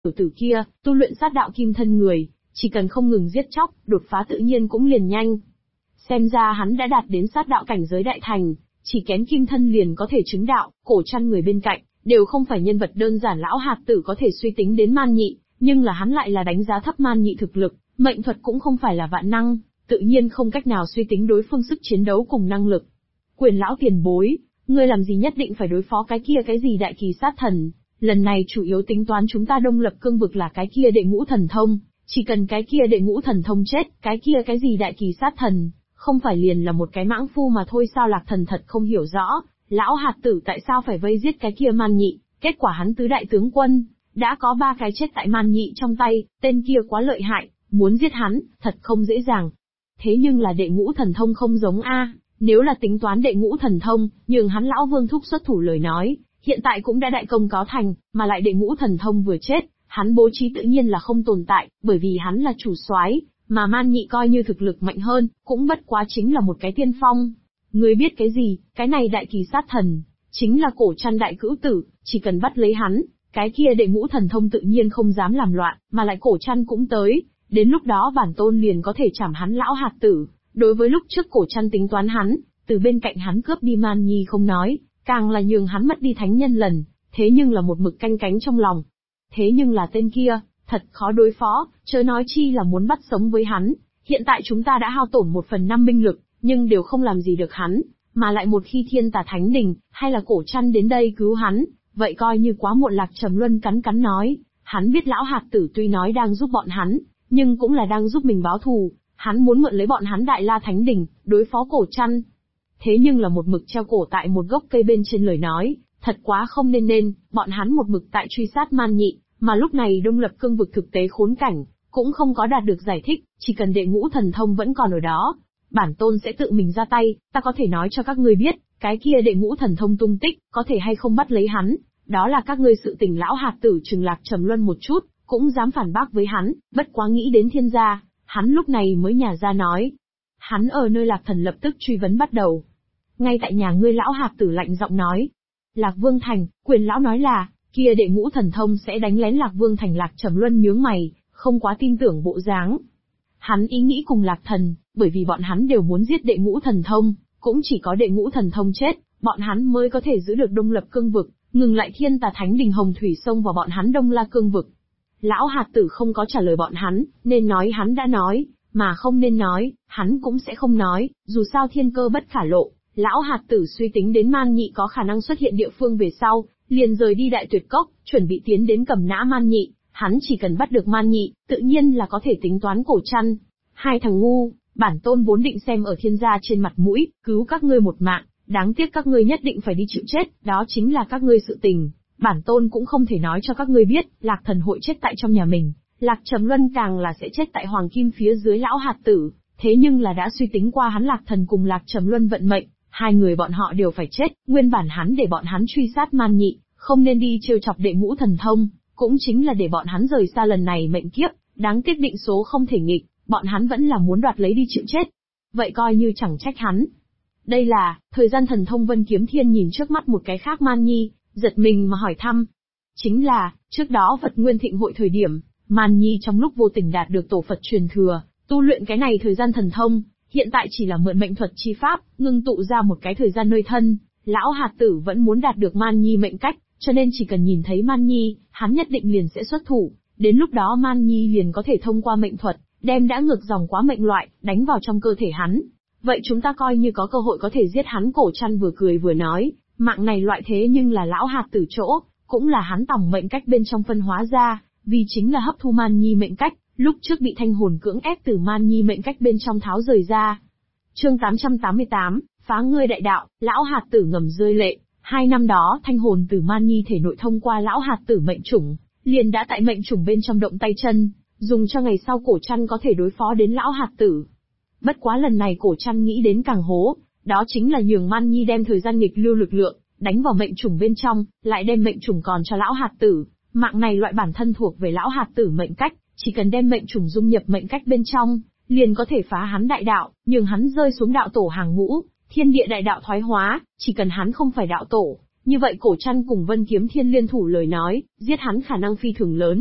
Tiểu tử kia, tu luyện sát đạo kim thân người, chỉ cần không ngừng giết chóc, đột phá tự nhiên cũng liền nhanh. Xem ra hắn đã đạt đến sát đạo cảnh giới đại thành, chỉ kém kim thân liền có thể chứng đạo. Cổ Trăn người bên cạnh, đều không phải nhân vật đơn giản lão hạt tử có thể suy tính đến Man Nhị, nhưng là hắn lại là đánh giá thấp Man Nhị thực lực, mệnh thuật cũng không phải là vạn năng, tự nhiên không cách nào suy tính đối phương sức chiến đấu cùng năng lực. Quyền lão tiền bối, ngươi làm gì nhất định phải đối phó cái kia cái gì đại kỳ sát thần, lần này chủ yếu tính toán chúng ta Đông Lập cương vực là cái kia đệ ngũ thần thông, chỉ cần cái kia đệ ngũ thần thông chết, cái kia cái gì đại kỳ sát thần, không phải liền là một cái mãng phu mà thôi sao? Lạc Thần thật không hiểu rõ, lão hạt tử tại sao phải vây giết cái kia Man Nhị, kết quả hắn tứ đại tướng quân, đã có 3 cái chết tại Man Nhị trong tay, tên kia quá lợi hại, muốn giết hắn, thật không dễ dàng. Thế nhưng là đệ ngũ thần thông không giống a, nếu là tính toán đệ ngũ thần thông, nhưng hắn lão Vương thúc xuất thủ lời nói, hiện tại cũng đã đại công có thành, mà lại đệ ngũ thần thông vừa chết, hắn bố trí tự nhiên là không tồn tại, bởi vì hắn là chủ soái, mà Man Nhị coi như thực lực mạnh hơn, cũng bất quá chính là một cái tiên phong. Ngươi biết cái gì, cái này đại kỳ sát thần, chính là Cổ Trăn đại cữu tử, chỉ cần bắt lấy hắn, cái kia đệ ngũ thần thông tự nhiên không dám làm loạn, mà lại Cổ Trăn cũng tới, đến lúc đó bản tôn liền có thể chảm hắn lão hạt tử. Đối với lúc trước Cổ Trăn tính toán hắn, từ bên cạnh hắn cướp đi Man Nhi không nói, càng là nhường hắn mất đi thánh nhân lần, thế nhưng là một mực canh cánh trong lòng. Thế nhưng là tên kia, thật khó đối phó, chớ nói chi là muốn bắt sống với hắn. Hiện tại chúng ta đã hao tổn 1/5 binh lực, nhưng đều không làm gì được hắn, mà lại một khi Thiên Tà Thánh Đình, hay là Cổ Trăn đến đây cứu hắn, vậy coi như quá muộn. Lạc Trầm Luân cắn cắn nói, hắn biết lão hạt tử tuy nói đang giúp bọn hắn, nhưng cũng là đang giúp mình báo thù, hắn muốn mượn lấy bọn hắn Đại La Thánh Đình, đối phó Cổ Trăn. Thế nhưng là một mực treo cổ tại một gốc cây bên trên lời nói, thật quá không nên, bọn hắn một mực tại truy sát Man Nhị, mà lúc này Đông Lập cương vực thực tế khốn cảnh, cũng không có đạt được giải thích, chỉ cần đệ ngũ thần thông vẫn còn ở đó, bản tôn sẽ tự mình ra tay, ta có thể nói cho các ngươi biết, cái kia đệ ngũ thần thông tung tích, có thể hay không bắt lấy hắn, đó là các ngươi sự tình. Lão hạt tử trừng Lạc Trầm Luân một chút, cũng dám phản bác với hắn, bất quá nghĩ đến Thiên gia, hắn lúc này mới nhả ra nói. Hắn ở nơi Lạc Thần lập tức truy vấn bắt đầu. Ngay tại nhà ngươi, lão hạt tử lạnh giọng nói. Lạc Vương Thành, Quyền lão nói là, kia đệ ngũ thần thông sẽ đánh lén Lạc Vương Thành. Lạc Trầm Luân nhướng mày, không quá tin tưởng bộ dáng. Hắn ý nghĩ cùng Lạc Thần, bởi vì bọn hắn đều muốn giết đệ ngũ thần thông, cũng chỉ có đệ ngũ thần thông chết, bọn hắn mới có thể giữ được Đông Lập cương vực, ngừng lại Thiên Tà Thánh Đình Hồng Thủy xông vào bọn hắn Đông La cương vực. Lão hạt tử không có trả lời bọn hắn, nên nói hắn đã nói, mà không nên nói, hắn cũng sẽ không nói, dù sao thiên cơ bất khả lộ. Lão hạt tử suy tính đến Man Nhị có khả năng xuất hiện địa phương về sau, liền rời đi Đại Tuyệt Cốc, chuẩn bị tiến đến cầm nã Man Nhị. Hắn chỉ cần bắt được Man Nhị, tự nhiên là có thể tính toán Cổ Trăn. Hai thằng ngu, bản tôn vốn định xem ở Thiên gia trên mặt mũi, cứu các ngươi một mạng, đáng tiếc các ngươi nhất định phải đi chịu chết, đó chính là các ngươi sự tình. Bản tôn cũng không thể nói cho các ngươi biết, Lạc Thần hội chết tại trong nhà mình, Lạc Trầm Luân càng là sẽ chết tại Hoàng Kim phía dưới lão hạt tử, thế nhưng là đã suy tính qua hắn Lạc Thần cùng Lạc Trầm Luân vận mệnh, hai người bọn họ đều phải chết, nguyên bản hắn để bọn hắn truy sát Man Nhị, không nên đi trêu chọc đệ ngũ thần thông, cũng chính là để bọn hắn rời xa lần này mệnh kiếp, đáng tiếc định số không thể nghịch, bọn hắn vẫn là muốn đoạt lấy đi chịu chết. Vậy coi như chẳng trách hắn. Đây là, thời gian thần thông Vân Kiếm Thiên nhìn trước mắt một cái khác Man Nhi, giật mình mà hỏi thăm. Chính là, trước đó Phật Nguyên Thịnh hội thời điểm, Man Nhi trong lúc vô tình đạt được tổ Phật truyền thừa, tu luyện cái này thời gian thần thông, hiện tại chỉ là mượn mệnh thuật chi pháp, ngưng tụ ra một cái thời gian nơi thân, lão hạt tử vẫn muốn đạt được Man Nhi mệnh cách, cho nên chỉ cần nhìn thấy Man Nhi, hắn nhất định liền sẽ xuất thủ, đến lúc đó Man Nhi liền có thể thông qua mệnh thuật, đem đã ngược dòng quá mệnh loại, đánh vào trong cơ thể hắn. Vậy chúng ta coi như có cơ hội có thể giết hắn. Cổ Trăn vừa cười vừa nói, mạng này loại thế nhưng là lão hạt tử chỗ, cũng là hắn tòng mệnh cách bên trong phân hóa ra, vì chính là hấp thu Man Nhi mệnh cách, lúc trước bị thanh hồn cưỡng ép từ Man Nhi mệnh cách bên trong tháo rời ra. Chương 888, phá ngươi đại đạo, lão hạt tử ngầm rơi lệ. 2 năm đó thanh hồn từ Man Nhi thể nội thông qua lão hạt tử mệnh chủng, liền đã tại mệnh chủng bên trong động tay chân, dùng cho ngày sau Cổ Trăn có thể đối phó đến lão hạt tử. Bất quá lần này Cổ Trăn nghĩ đến càng hố, đó chính là nhường Man Nhi đem thời gian nghịch lưu lực lượng, đánh vào mệnh chủng bên trong, lại đem mệnh chủng còn cho lão hạt tử. Mạng này loại bản thân thuộc về lão hạt tử mệnh cách, chỉ cần đem mệnh chủng dung nhập mệnh cách bên trong, liền có thể phá hắn đại đạo, nhường hắn rơi xuống đạo tổ hàng ngũ, thiên địa đại đạo thoái hóa, chỉ cần hắn không phải đạo tổ, như vậy Cổ Trăn cùng Vân Kiếm Thiên liên thủ lời nói, giết hắn khả năng phi thường lớn.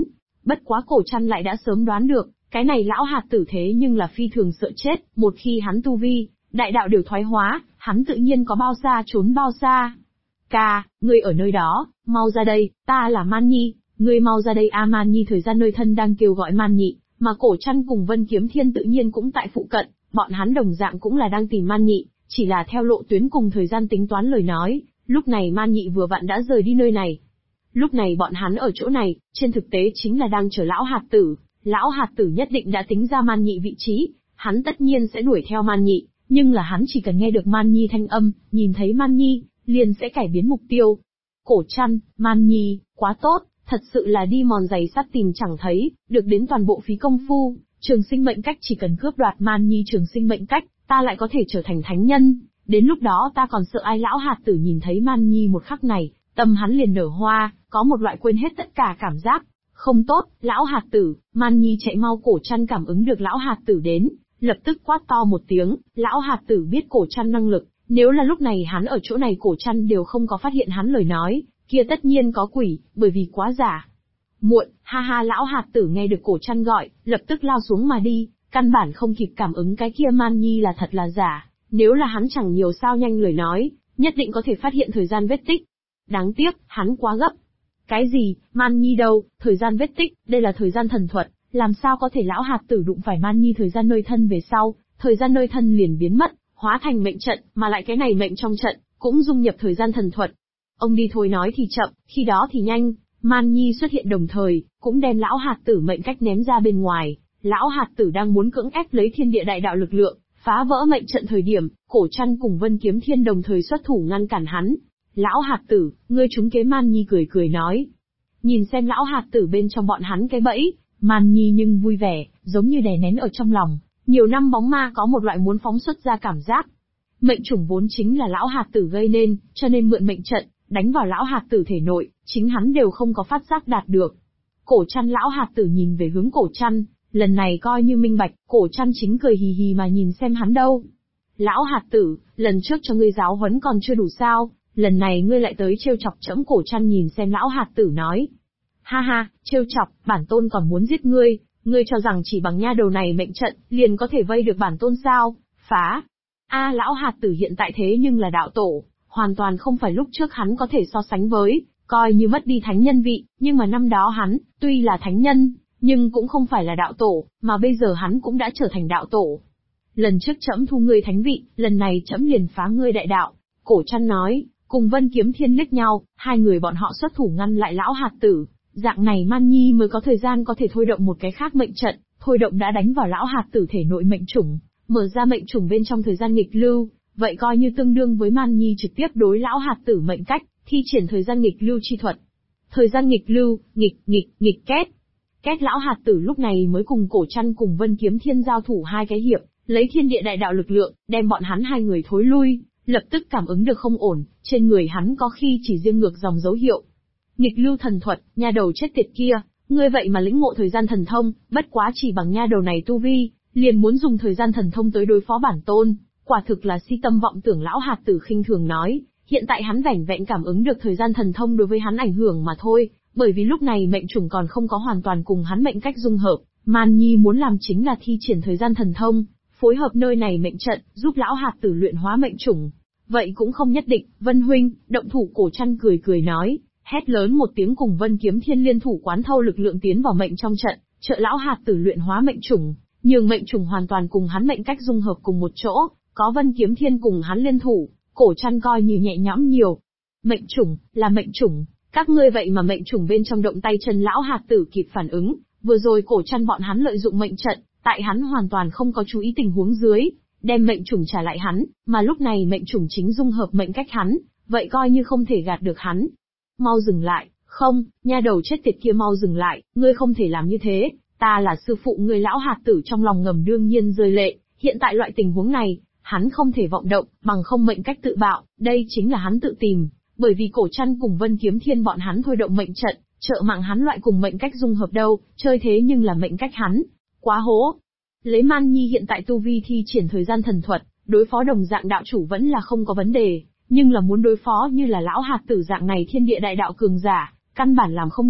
Bất quá Cổ Trăn lại đã sớm đoán được, cái này lão hạt tử thế nhưng là phi thường sợ chết, một khi hắn tu vi, đại đạo đều thoái hóa, hắn tự nhiên có bao xa trốn bao xa. Ca, ngươi ở nơi đó, mau ra đây, ta là Man Nhi, ngươi mau ra đây a. Man Nhi thời gian nơi thân đang kêu gọi Man Nhị, mà Cổ Trăn cùng Vân Kiếm Thiên tự nhiên cũng tại phụ cận, bọn hắn đồng dạng cũng là đang tìm Man Nhị, chỉ là theo lộ tuyến cùng thời gian tính toán lời nói, lúc này Man Nhị vừa vặn đã rời đi nơi này. Lúc này bọn hắn ở chỗ này, trên thực tế chính là đang chờ lão hạt tử. Lão hạt tử nhất định đã tính ra Man Nhị vị trí, hắn tất nhiên sẽ đuổi theo Man Nhị, nhưng là hắn chỉ cần nghe được Man Nhi thanh âm, nhìn thấy Man Nhi, liền sẽ cải biến mục tiêu. Cổ Trăn, Man Nhi, quá tốt, thật sự là đi mòn giày sắt tìm chẳng thấy, được đến toàn bộ phí công phu, trường sinh mệnh cách chỉ cần cướp đoạt Man Nhi trường sinh mệnh cách, ta lại có thể trở thành thánh nhân, đến lúc đó ta còn sợ ai. Lão hạt tử nhìn thấy Man Nhi một khắc này, tâm hắn liền nở hoa, có một loại quên hết tất cả cảm giác. Không tốt, lão hạt tử, Man Nhi chạy mau. Cổ Trăn cảm ứng được lão hạt tử đến, lập tức quát to một tiếng. Lão hạt tử biết Cổ Trăn năng lực, nếu là lúc này hắn ở chỗ này Cổ Trăn đều không có phát hiện hắn lời nói, kia tất nhiên có quỷ, bởi vì quá giả. Muộn, ha ha. Lão hạt tử nghe được Cổ Trăn gọi, lập tức lao xuống mà đi, căn bản không kịp cảm ứng cái kia Man Nhi là thật là giả, nếu là hắn chẳng nhiều sao nhanh lời nói, nhất định có thể phát hiện thời gian vết tích. Đáng tiếc, hắn quá gấp. Cái gì, Man Nhi đâu, thời gian vết tích, đây là thời gian thần thuật, làm sao có thể. Lão hạt tử đụng phải Man Nhi thời gian nơi thân về sau, thời gian nơi thân liền biến mất, hóa thành mệnh trận, mà lại cái này mệnh trong trận, cũng dung nhập thời gian thần thuật. Ông đi thôi nói thì chậm, khi đó thì nhanh, Man Nhi xuất hiện đồng thời, cũng đem lão hạt tử mệnh cách ném ra bên ngoài. Lão hạt tử đang muốn cưỡng ép lấy thiên địa đại đạo lực lượng, phá vỡ mệnh trận thời điểm, Cổ Trăn cùng Vân Kiếm Thiên đồng thời xuất thủ ngăn cản hắn. Lão hạt tử, ngươi trúng kế. Man Nhi cười cười nói. Nhìn xem lão hạt tử bên trong bọn hắn cái bẫy, Man Nhi nhưng vui vẻ, giống như đè nén ở trong lòng. Nhiều năm bóng ma có một loại muốn phóng xuất ra cảm giác. Mệnh chủng vốn chính là lão hạt tử gây nên, cho nên mượn mệnh trận, đánh vào lão hạt tử thể nội, chính hắn đều không có phát giác đạt được. Cổ Trăn, lão hạt tử nhìn về hướng Cổ Trăn, lần này coi như minh bạch. Cổ Trăn chính cười hì hì mà nhìn xem hắn đâu. Lão hạt tử, lần trước cho ngươi giáo huấn còn chưa đủ sao, lần này ngươi lại tới trêu chọc trẫm. Cổ Trăn nhìn xem lão hạt tử nói. Ha ha, trêu chọc, bản tôn còn muốn giết ngươi, ngươi cho rằng chỉ bằng nha đầu này mệnh trận, liền có thể vây được bản tôn sao, phá. Lão hạt tử hiện tại thế nhưng là đạo tổ, hoàn toàn không phải lúc trước hắn có thể so sánh với, coi như mất đi thánh nhân vị, nhưng mà năm đó hắn, tuy là thánh nhân, nhưng cũng không phải là đạo tổ, mà bây giờ hắn cũng đã trở thành đạo tổ. Lần trước trẫm thu ngươi thánh vị, lần này trẫm liền phá ngươi đại đạo. Cổ Trăn nói, cùng Vân Kiếm Thiên liếc nhau, hai người bọn họ xuất thủ ngăn lại lão hạt tử. Dạng này Man Nhi mới có thời gian có thể thôi động một cái khác mệnh trận, thôi động đã đánh vào lão hạt tử thể nội mệnh chủng, mở ra mệnh chủng bên trong thời gian nghịch lưu, vậy coi như tương đương với Man Nhi trực tiếp đối lão hạt tử mệnh cách, thi triển thời gian nghịch lưu chi thuật. Thời gian nghịch lưu, nghịch két. Két. Lão hạt tử lúc này mới cùng Cổ Trăn cùng Vân Kiếm Thiên giao thủ hai cái hiệp, lấy thiên địa đại đạo lực lượng, đem bọn hắn hai người thối lui, lập tức cảm ứng được không ổn, trên người hắn có khi chỉ riêng ngược dòng dấu hiệu. Nghịch lưu thần thuật, nha đầu chết tiệt kia, ngươi vậy mà lĩnh ngộ thời gian thần thông, bất quá chỉ bằng nha đầu này tu vi, liền muốn dùng thời gian thần thông tới đối phó bản tôn, quả thực là si tâm vọng tưởng. Lão hạt tử khinh thường nói, hiện tại hắn vẻn vẹn cảm ứng được thời gian thần thông đối với hắn ảnh hưởng mà thôi, bởi vì lúc này mệnh chủng còn không có hoàn toàn cùng hắn mệnh cách dung hợp. Man Nhi muốn làm chính là thi triển thời gian thần thông, phối hợp nơi này mệnh trận, giúp lão hạt tử luyện hóa mệnh chủng. Vậy cũng không nhất định. Vân huynh, động thủ. Cổ Trăn cười cười nói, hét lớn một tiếng cùng Vân Kiếm Thiên liên thủ quán thâu lực lượng tiến vào mệnh trong trận, trợ lão hạt tử luyện hóa mệnh chủng, nhường mệnh chủng hoàn toàn cùng hắn mệnh cách dung hợp cùng một chỗ. Có Vân Kiếm Thiên cùng hắn liên thủ, Cổ Trăn coi như nhẹ nhõm nhiều. Mệnh chủng, là mệnh chủng, các ngươi vậy mà mệnh chủng bên trong động tay chân. Lão hạt tử kịp phản ứng, vừa rồi Cổ Trăn bọn hắn lợi dụng mệnh trận, tại hắn hoàn toàn không có chú ý tình huống dưới, đem mệnh chủng trả lại hắn, mà lúc này mệnh chủng chính dung hợp mệnh cách hắn, vậy coi như không thể gạt được hắn. Mau dừng lại, không, nha đầu chết tiệt kia mau dừng lại, ngươi không thể làm như thế, ta là sư phụ ngươi. Lão hạt tử trong lòng ngầm đương nhiên rơi lệ, hiện tại loại tình huống này, hắn không thể vọng động, bằng không mệnh cách tự bạo, đây chính là hắn tự tìm, bởi vì Cổ Trăn cùng Vân Kiếm Thiên bọn hắn thôi động mệnh trận, trợ mạng hắn loại cùng mệnh cách dung hợp đâu, chơi thế nhưng là mệnh cách hắn, quá hố. Lấy Man Nhi hiện tại tu vi thi triển thời gian thần thuật, đối phó đồng dạng đạo chủ vẫn là không có vấn đề, nhưng là muốn đối phó như là lão hạt tử dạng này thiên địa đại đạo cường giả, căn bản làm không được,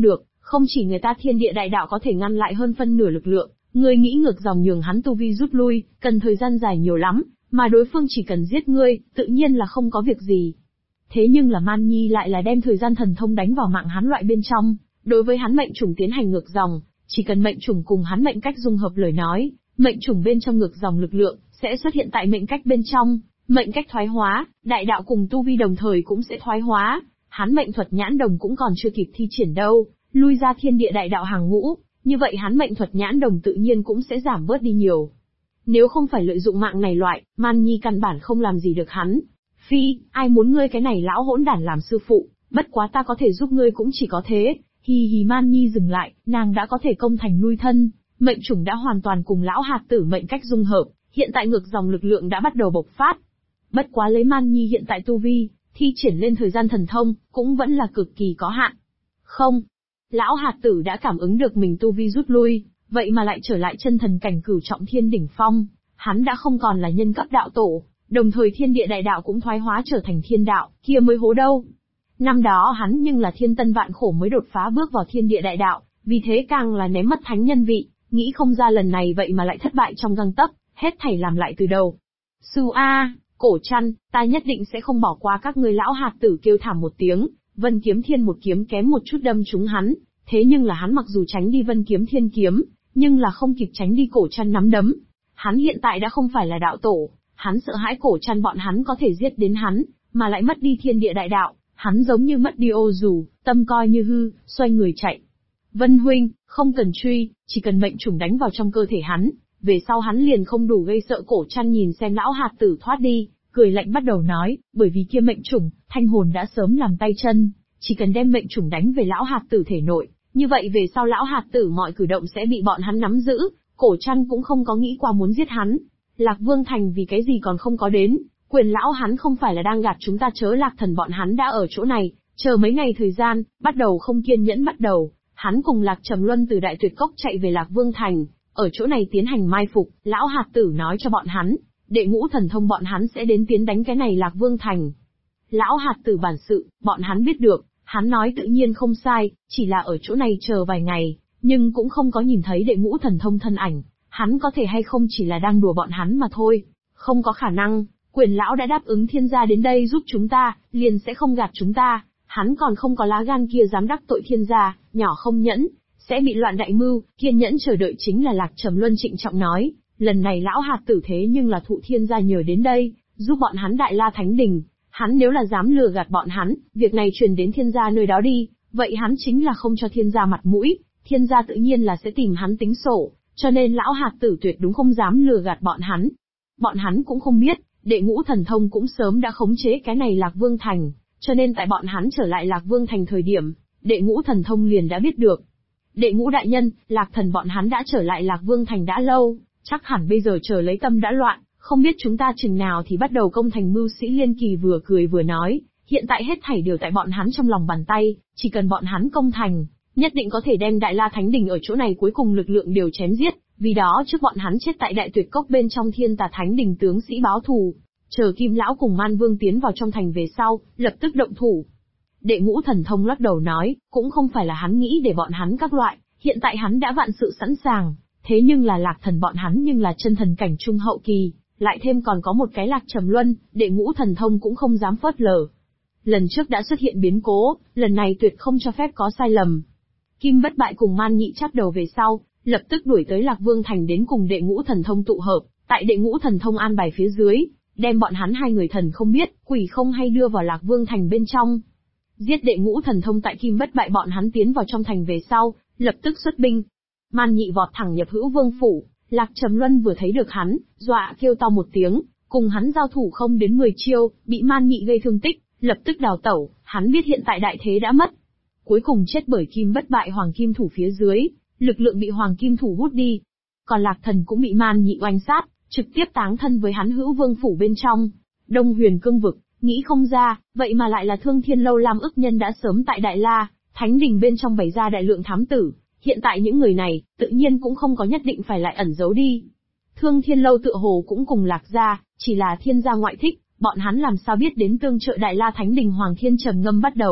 Không chỉ người ta thiên địa đại đạo có thể ngăn lại hơn phân nửa lực lượng, ngươi nghĩ ngược dòng nhường hắn tu vi rút lui, cần thời gian dài nhiều lắm, mà đối phương chỉ cần giết ngươi, tự nhiên là không có việc gì. Thế nhưng là Man Nhi lại là đem thời gian thần thông đánh vào mạng hắn loại bên trong, đối với hắn mệnh chủng tiến hành ngược dòng, chỉ cần mệnh chủng cùng hắn mệnh cách dung hợp lời nói, mệnh chủng bên trong ngược dòng lực lượng sẽ xuất hiện tại mệnh cách bên trong, mệnh cách thoái hóa, đại đạo cùng tu vi đồng thời cũng sẽ thoái hóa, hắn mệnh thuật nhãn đồng cũng còn chưa kịp thi triển đâu, lui ra thiên địa đại đạo hàng ngũ, như vậy hắn mệnh thuật nhãn đồng tự nhiên cũng sẽ giảm bớt đi nhiều. Nếu không phải lợi dụng mạng này loại, Man Nhi căn bản không làm gì được hắn. Phi, ai muốn ngươi cái này lão hỗn đản làm sư phụ, bất quá ta có thể giúp ngươi cũng chỉ có thế. Hì hì. Man Nhi dừng lại, nàng đã có thể công thành lui thân, mệnh chủng đã hoàn toàn cùng lão hạt tử mệnh cách dung hợp, hiện tại ngược dòng lực lượng đã bắt đầu bộc phát. Bất quá lấy Man Nhi hiện tại tu vi, thi triển lên thời gian thần thông, cũng vẫn là cực kỳ có hạn. Không, lão hạt tử đã cảm ứng được mình tu vi rút lui, vậy mà lại trở lại chân thần cảnh cửu trọng thiên đỉnh phong, hắn đã không còn là nhân cấp đạo tổ, đồng thời thiên địa đại đạo cũng thoái hóa trở thành thiên đạo, kia mới hố đâu. Năm đó hắn nhưng là thiên tân vạn khổ mới đột phá bước vào thiên địa đại đạo, vì thế càng là ném mất thánh nhân vị, nghĩ không ra lần này vậy mà lại thất bại trong gang tấc, hết thảy làm lại từ đầu. Sư A, Cổ Trăn, ta nhất định sẽ không bỏ qua các ngươi. Lão hạt tử kêu thảm một tiếng, Vân Kiếm Thiên một kiếm kém một chút đâm trúng hắn, thế nhưng là hắn mặc dù tránh đi Vân Kiếm Thiên kiếm, nhưng là không kịp tránh đi Cổ Trăn nắm đấm. Hắn hiện tại đã không phải là đạo tổ, hắn sợ hãi Cổ Trăn bọn hắn có thể giết đến hắn, mà lại mất đi thiên địa đại đạo, hắn giống như mất đi ô dù, tâm coi như hư, xoay người chạy. Vân huynh, không cần truy, chỉ cần mệnh trùng đánh vào trong cơ thể hắn, về sau hắn liền không đủ gây sợ. Cổ Trăn nhìn xem lão hạt tử thoát đi, cười lạnh bắt đầu nói, bởi vì kia mệnh trùng, thanh hồn đã sớm làm tay chân, chỉ cần đem mệnh trùng đánh về lão hạt tử thể nội, như vậy về sau lão hạt tử mọi cử động sẽ bị bọn hắn nắm giữ. Cổ Trăn cũng không có nghĩ qua muốn giết hắn. Lạc Vương Thành vì cái gì còn không có đến, Quyền lão hắn không phải là đang gạt chúng ta chớ. Lạc Thần bọn hắn đã ở chỗ này, chờ mấy ngày thời gian, bắt đầu không kiên nhẫn bắt đầu. Hắn cùng Lạc Trầm Luân từ Đại Tuyệt Cốc chạy về Lạc Vương Thành, ở chỗ này tiến hành mai phục. Lão hạt tử nói cho bọn hắn, đệ ngũ thần thông bọn hắn sẽ đến tiến đánh cái này Lạc Vương Thành. Lão hạt tử bản sự, bọn hắn biết được, hắn nói tự nhiên không sai, chỉ là ở chỗ này chờ vài ngày, nhưng cũng không có nhìn thấy đệ ngũ thần thông thân ảnh, hắn có thể hay không chỉ là đang đùa bọn hắn mà thôi, không có khả năng. Quyền lão đã đáp ứng thiên gia đến đây giúp chúng ta, liền sẽ không gạt chúng ta, hắn còn không có lá gan kia dám đắc tội thiên gia, nhỏ không nhẫn, sẽ bị loạn đại mưu. Kiên nhẫn chờ đợi chính là Lạc Trầm Luân trịnh trọng nói, lần này lão hạt tử thế nhưng là thụ thiên gia nhờ đến đây, giúp bọn hắn Đại La Thánh Đình, hắn nếu là dám lừa gạt bọn hắn, việc này truyền đến thiên gia nơi đó đi, vậy hắn chính là không cho thiên gia mặt mũi, thiên gia tự nhiên là sẽ tìm hắn tính sổ, cho nên lão hạt tử tuyệt đúng không dám lừa gạt bọn hắn. Bọn hắn cũng không biết, đệ ngũ thần thông cũng sớm đã khống chế cái này Lạc Vương Thành, cho nên tại bọn hắn trở lại Lạc Vương Thành thời điểm, đệ ngũ thần thông liền đã biết được. Đệ ngũ đại nhân, Lạc Thần bọn hắn đã trở lại Lạc Vương Thành đã lâu, chắc hẳn bây giờ chờ lấy tâm đã loạn, không biết chúng ta chừng nào thì bắt đầu công thành. Mưu Sĩ Liên Kỳ vừa cười vừa nói, hiện tại hết thảy đều tại bọn hắn trong lòng bàn tay, chỉ cần bọn hắn công thành, nhất định có thể đem Đại La Thánh Đình ở chỗ này cuối cùng lực lượng đều chém giết. Vì đó trước bọn hắn chết tại Đại Tuyệt Cốc bên trong Thiên Tà Thánh Đình tướng sĩ báo thù, chờ Kim Lão cùng Man Vương tiến vào trong thành về sau, lập tức động thủ. Đệ ngũ thần thông lắc đầu nói, cũng không phải là hắn nghĩ để bọn hắn các loại, hiện tại hắn đã vạn sự sẵn sàng, thế nhưng là Lạc Thần bọn hắn nhưng là chân thần cảnh trung hậu kỳ, lại thêm còn có một cái Lạc Trầm Luân, đệ ngũ thần thông cũng không dám phớt lờ. Lần trước đã xuất hiện biến cố, lần này tuyệt không cho phép có sai lầm. Kim Bất Bại cùng Man Nhị chắp đầu về sau, lập tức đuổi tới Lạc Vương Thành đến cùng đệ ngũ thần thông tụ hợp, tại đệ ngũ thần thông an bài phía dưới, đem bọn hắn hai người thần không biết, quỷ không hay đưa vào Lạc Vương Thành bên trong. Giết đệ ngũ thần thông tại Kim Bất Bại bọn hắn tiến vào trong thành về sau, lập tức xuất binh. Man Nhị vọt thẳng nhập Hữu Vương phủ, Lạc Trầm Luân vừa thấy được hắn, dọa kêu to một tiếng, cùng hắn giao thủ không đến 10 chiêu, bị Man Nhị gây thương tích, lập tức đào tẩu. Hắn biết hiện tại đại thế đã mất, cuối cùng chết bởi Kim Bất Bại Hoàng Kim Thủ phía dưới, lực lượng bị Hoàng Kim Thủ hút đi. Còn Lạc Thần cũng bị Man Nhị oanh sát, trực tiếp táng thân với hắn Hữu Vương phủ bên trong. Đông Huyền Cương vực, nghĩ không ra, vậy mà lại là Thương Thiên Lâu Lam ức nhân đã sớm tại Đại La Thánh Đình bên trong bày ra đại lượng thám tử, hiện tại những người này, tự nhiên cũng không có nhất định phải lại ẩn giấu đi. Thương Thiên Lâu tựa hồ cũng cùng Lạc gia, chỉ là thiên gia ngoại thích, bọn hắn làm sao biết đến tương trợ Đại La Thánh Đình. Hoàng Thiên trầm ngâm bắt đầu,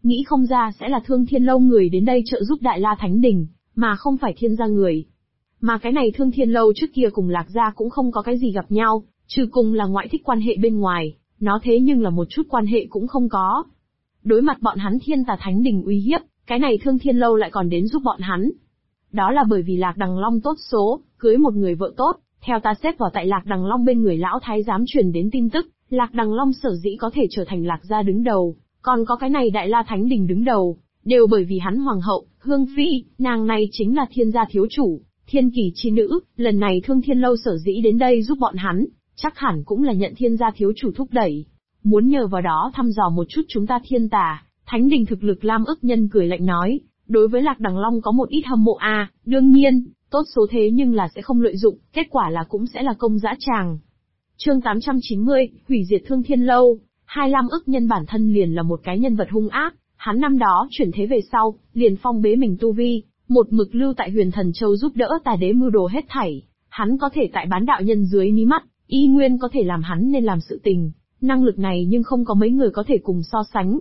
nghĩ không ra sẽ là Thương Thiên Lâu người đến đây trợ giúp Đại La Thánh Đình, mà không phải Thiên gia người. Mà cái này Thương Thiên Lâu trước kia cùng Lạc gia cũng không có cái gì gặp nhau, trừ cùng là ngoại thích quan hệ bên ngoài, nó thế nhưng là một chút quan hệ cũng không có. Đối mặt bọn hắn Thiên Tà Thánh Đình uy hiếp, cái này Thương Thiên Lâu lại còn đến giúp bọn hắn. Đó là bởi vì Lạc Đằng Long tốt số, cưới một người vợ tốt, theo ta xếp vào tại Lạc Đằng Long bên người lão thái giám truyền đến tin tức, Lạc Đằng Long sở dĩ có thể trở thành Lạc gia đứng đầu, còn có cái này Đại La Thánh Đình đứng đầu, đều bởi vì hắn hoàng hậu, Hương Phi, nàng này chính là Thiên gia thiếu chủ, Thiên Kỳ chi nữ, lần này Thương Thiên Lâu sở dĩ đến đây giúp bọn hắn, chắc hẳn cũng là nhận Thiên gia thiếu chủ thúc đẩy, muốn nhờ vào đó thăm dò một chút chúng ta Thiên Tà Thánh Đình thực lực. Lam Ức Nhân cười lạnh nói, đối với Lạc Đằng Long có một ít hâm mộ đương nhiên, tốt số thế nhưng là sẽ không lợi dụng, kết quả là cũng sẽ là công dã tràng. Chương 890, hủy diệt Thương Thiên Lâu. Lam Ức Nhân bản thân liền là một cái nhân vật hung ác, hắn năm đó chuyển thế về sau, liền phong bế mình tu vi, một mực lưu tại Huyền Thần Châu giúp đỡ Tà Đế mưu đồ hết thảy, hắn có thể tại bán đạo nhân dưới mí mắt, y nguyên có thể làm hắn nên làm sự tình, năng lực này nhưng không có mấy người có thể cùng so sánh.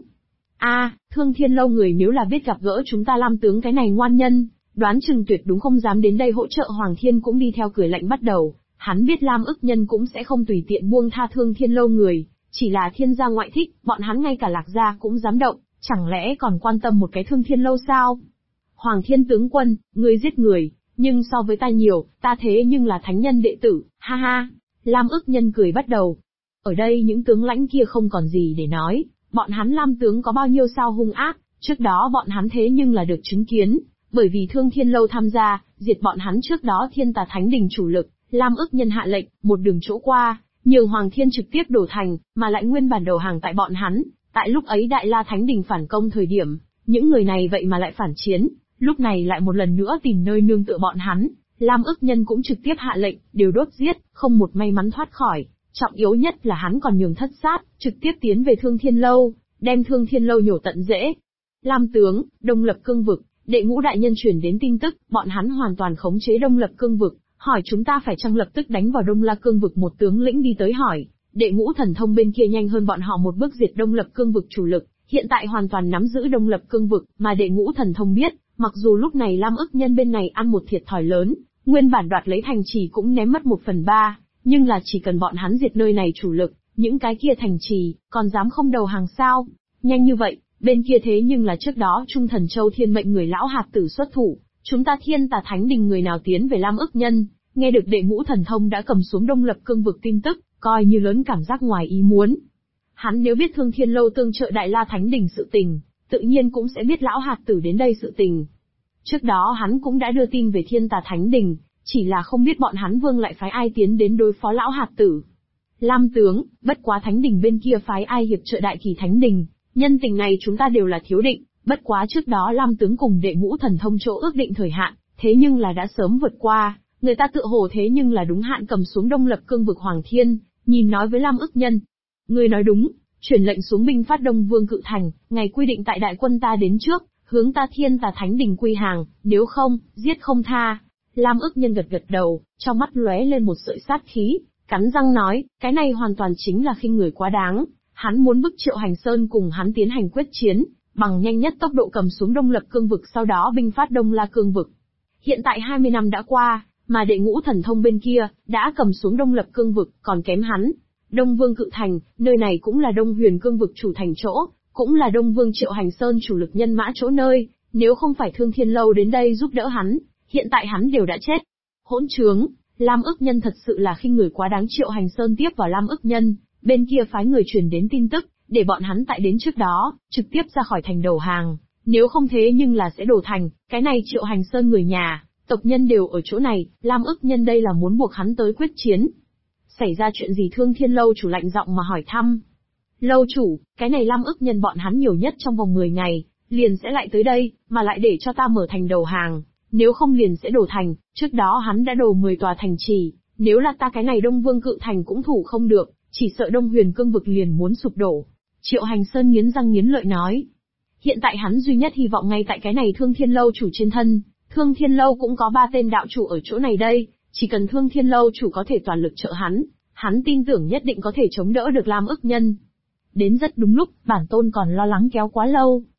Thương Thiên Lâu người nếu là biết gặp gỡ chúng ta Lam tướng cái này ngoan nhân, đoán chừng tuyệt đúng không dám đến đây hỗ trợ. Hoàng Thiên cũng đi theo cười lạnh bắt đầu, hắn biết Lam Ức Nhân cũng sẽ không tùy tiện buông tha Thương Thiên Lâu người, chỉ là Thiên gia ngoại thích, bọn hắn ngay cả Lạc gia cũng dám động, chẳng lẽ còn quan tâm một cái Thương Thiên Lâu sao? Hoàng Thiên tướng quân, ngươi giết người, nhưng so với ta nhiều, ta thế nhưng là thánh nhân đệ tử, ha ha. Lam Ức Nhân cười bắt đầu. Ở đây những tướng lãnh kia không còn gì để nói, bọn hắn Lam tướng có bao nhiêu sao hung ác, trước đó bọn hắn thế nhưng là được chứng kiến, bởi vì Thương Thiên Lâu tham gia, diệt bọn hắn trước đó Thiên Tà Thánh Đình chủ lực, Lam Ức Nhân hạ lệnh, một đường chỗ qua, nhường Hoàng Thiên trực tiếp đổ thành, mà lại nguyên bản đầu hàng tại bọn hắn, tại lúc ấy Đại La Thánh Đình phản công thời điểm, những người này vậy mà lại phản chiến, lúc này lại một lần nữa tìm nơi nương tựa bọn hắn, Lam Ức Nhân cũng trực tiếp hạ lệnh, đều đốt giết, không một may mắn thoát khỏi. Trọng yếu nhất là hắn còn nhường thất sát, trực tiếp tiến về Thương Thiên Lâu, đem Thương Thiên Lâu nhổ tận rễ. Lam tướng, Đông Lập Cương vực, Đệ Ngũ đại nhân truyền đến tin tức, bọn hắn hoàn toàn khống chế Đông Lập Cương vực, hỏi chúng ta phải chăng lập tức đánh vào Đông La Cương vực. Một tướng lĩnh đi tới hỏi, Đệ Ngũ thần thông bên kia nhanh hơn bọn họ một bước diệt Đông Lập Cương vực chủ lực, hiện tại hoàn toàn nắm giữ Đông Lập Cương vực, mà Đệ Ngũ thần thông biết, mặc dù lúc này Lam Ức Nhân bên này ăn một thiệt thòi lớn, nguyên bản đoạt lấy thành trì cũng ném mất 1/3. Nhưng là chỉ cần bọn hắn diệt nơi này chủ lực, những cái kia thành trì, còn dám không đầu hàng sao? Nhanh như vậy, bên kia thế nhưng là trước đó Trung Thần Châu Thiên mệnh người lão hạt tử xuất thủ, chúng ta Thiên Tà Thánh Đình người nào tiến về Lam Ức Nhân, nghe được Đệ Ngũ thần thông đã cầm xuống Đông Lập Cương vực tin tức, coi như lớn cảm giác ngoài ý muốn. Hắn nếu biết Thương Thiên Lâu tương trợ Đại La Thánh Đình sự tình, tự nhiên cũng sẽ biết lão hạt tử đến đây sự tình. Trước đó hắn cũng đã đưa tin về Thiên Tà Thánh Đình, chỉ là không biết bọn hắn vương lại phái ai tiến đến đối phó lão hạt tử. Lam tướng, bất quá Thánh Đình bên kia phái ai hiệp trợ Đại Kỳ Thánh Đình, nhân tình này chúng ta đều là thiếu định, bất quá trước đó Lam tướng cùng Đệ Ngũ thần thông chỗ ước định thời hạn, thế nhưng là đã sớm vượt qua, người ta tựa hồ thế nhưng là đúng hạn cầm xuống Đông Lập Cương vực. Hoàng Thiên, nhìn nói với Lam Ức Nhân. Người nói đúng, chuyển lệnh xuống binh phát Đông Vương Cự Thành, ngày quy định tại đại quân ta đến trước, hướng ta Thiên Tà Thánh Đình quy hàng, nếu không, giết không tha. Lam Ức Nhân gật gật đầu, trong mắt lóe lên một sợi sát khí, cắn răng nói, cái này hoàn toàn chính là khinh người quá đáng, hắn muốn bức Triệu Hành Sơn cùng hắn tiến hành quyết chiến, bằng nhanh nhất tốc độ cầm xuống Đông Lập Cương vực sau đó binh phát Đông La Cương vực. Hiện tại 20 năm đã qua, mà Đệ Ngũ thần thông bên kia, đã cầm xuống Đông Lập Cương vực, còn kém hắn. Đông Vương Cự Thành, nơi này cũng là Đông Huyền Cương vực chủ thành chỗ, cũng là Đông Vương Triệu Hành Sơn chủ lực nhân mã chỗ nơi, nếu không phải Thương Thiên Lâu đến đây giúp đỡ hắn, hiện tại hắn đều đã chết. Hỗn trướng, Lam Ức Nhân thật sự là khinh người quá đáng. Triệu Hành Sơn tiếp vào Lam Ức Nhân, bên kia phái người truyền đến tin tức, để bọn hắn tại đến trước đó, trực tiếp ra khỏi thành đầu hàng, nếu không thế nhưng là sẽ đổ thành, cái này Triệu Hành Sơn người nhà, tộc nhân đều ở chỗ này, Lam Ức Nhân đây là muốn buộc hắn tới quyết chiến. Xảy ra chuyện gì? Thương Thiên Lâu chủ lạnh giọng mà hỏi thăm. Lâu chủ, cái này Lam Ức Nhân bọn hắn nhiều nhất trong vòng 10 ngày, liền sẽ lại tới đây, mà lại để cho ta mở thành đầu hàng, nếu không liền sẽ đổ thành, trước đó hắn đã đổ 10 tòa thành trì, nếu là ta cái này Đông Vương Cự Thành cũng thủ không được, chỉ sợ Đông Huyền Cương vực liền muốn sụp đổ. Triệu Hành Sơn nghiến răng nghiến lợi nói. Hiện tại hắn duy nhất hy vọng ngay tại cái này Thương Thiên Lâu chủ trên thân, Thương Thiên Lâu cũng có 3 tên đạo chủ ở chỗ này đây, chỉ cần Thương Thiên Lâu chủ có thể toàn lực trợ hắn tin tưởng nhất định có thể chống đỡ được Lam Ức Nhân. Đến rất đúng lúc, bản tôn còn lo lắng kéo quá lâu,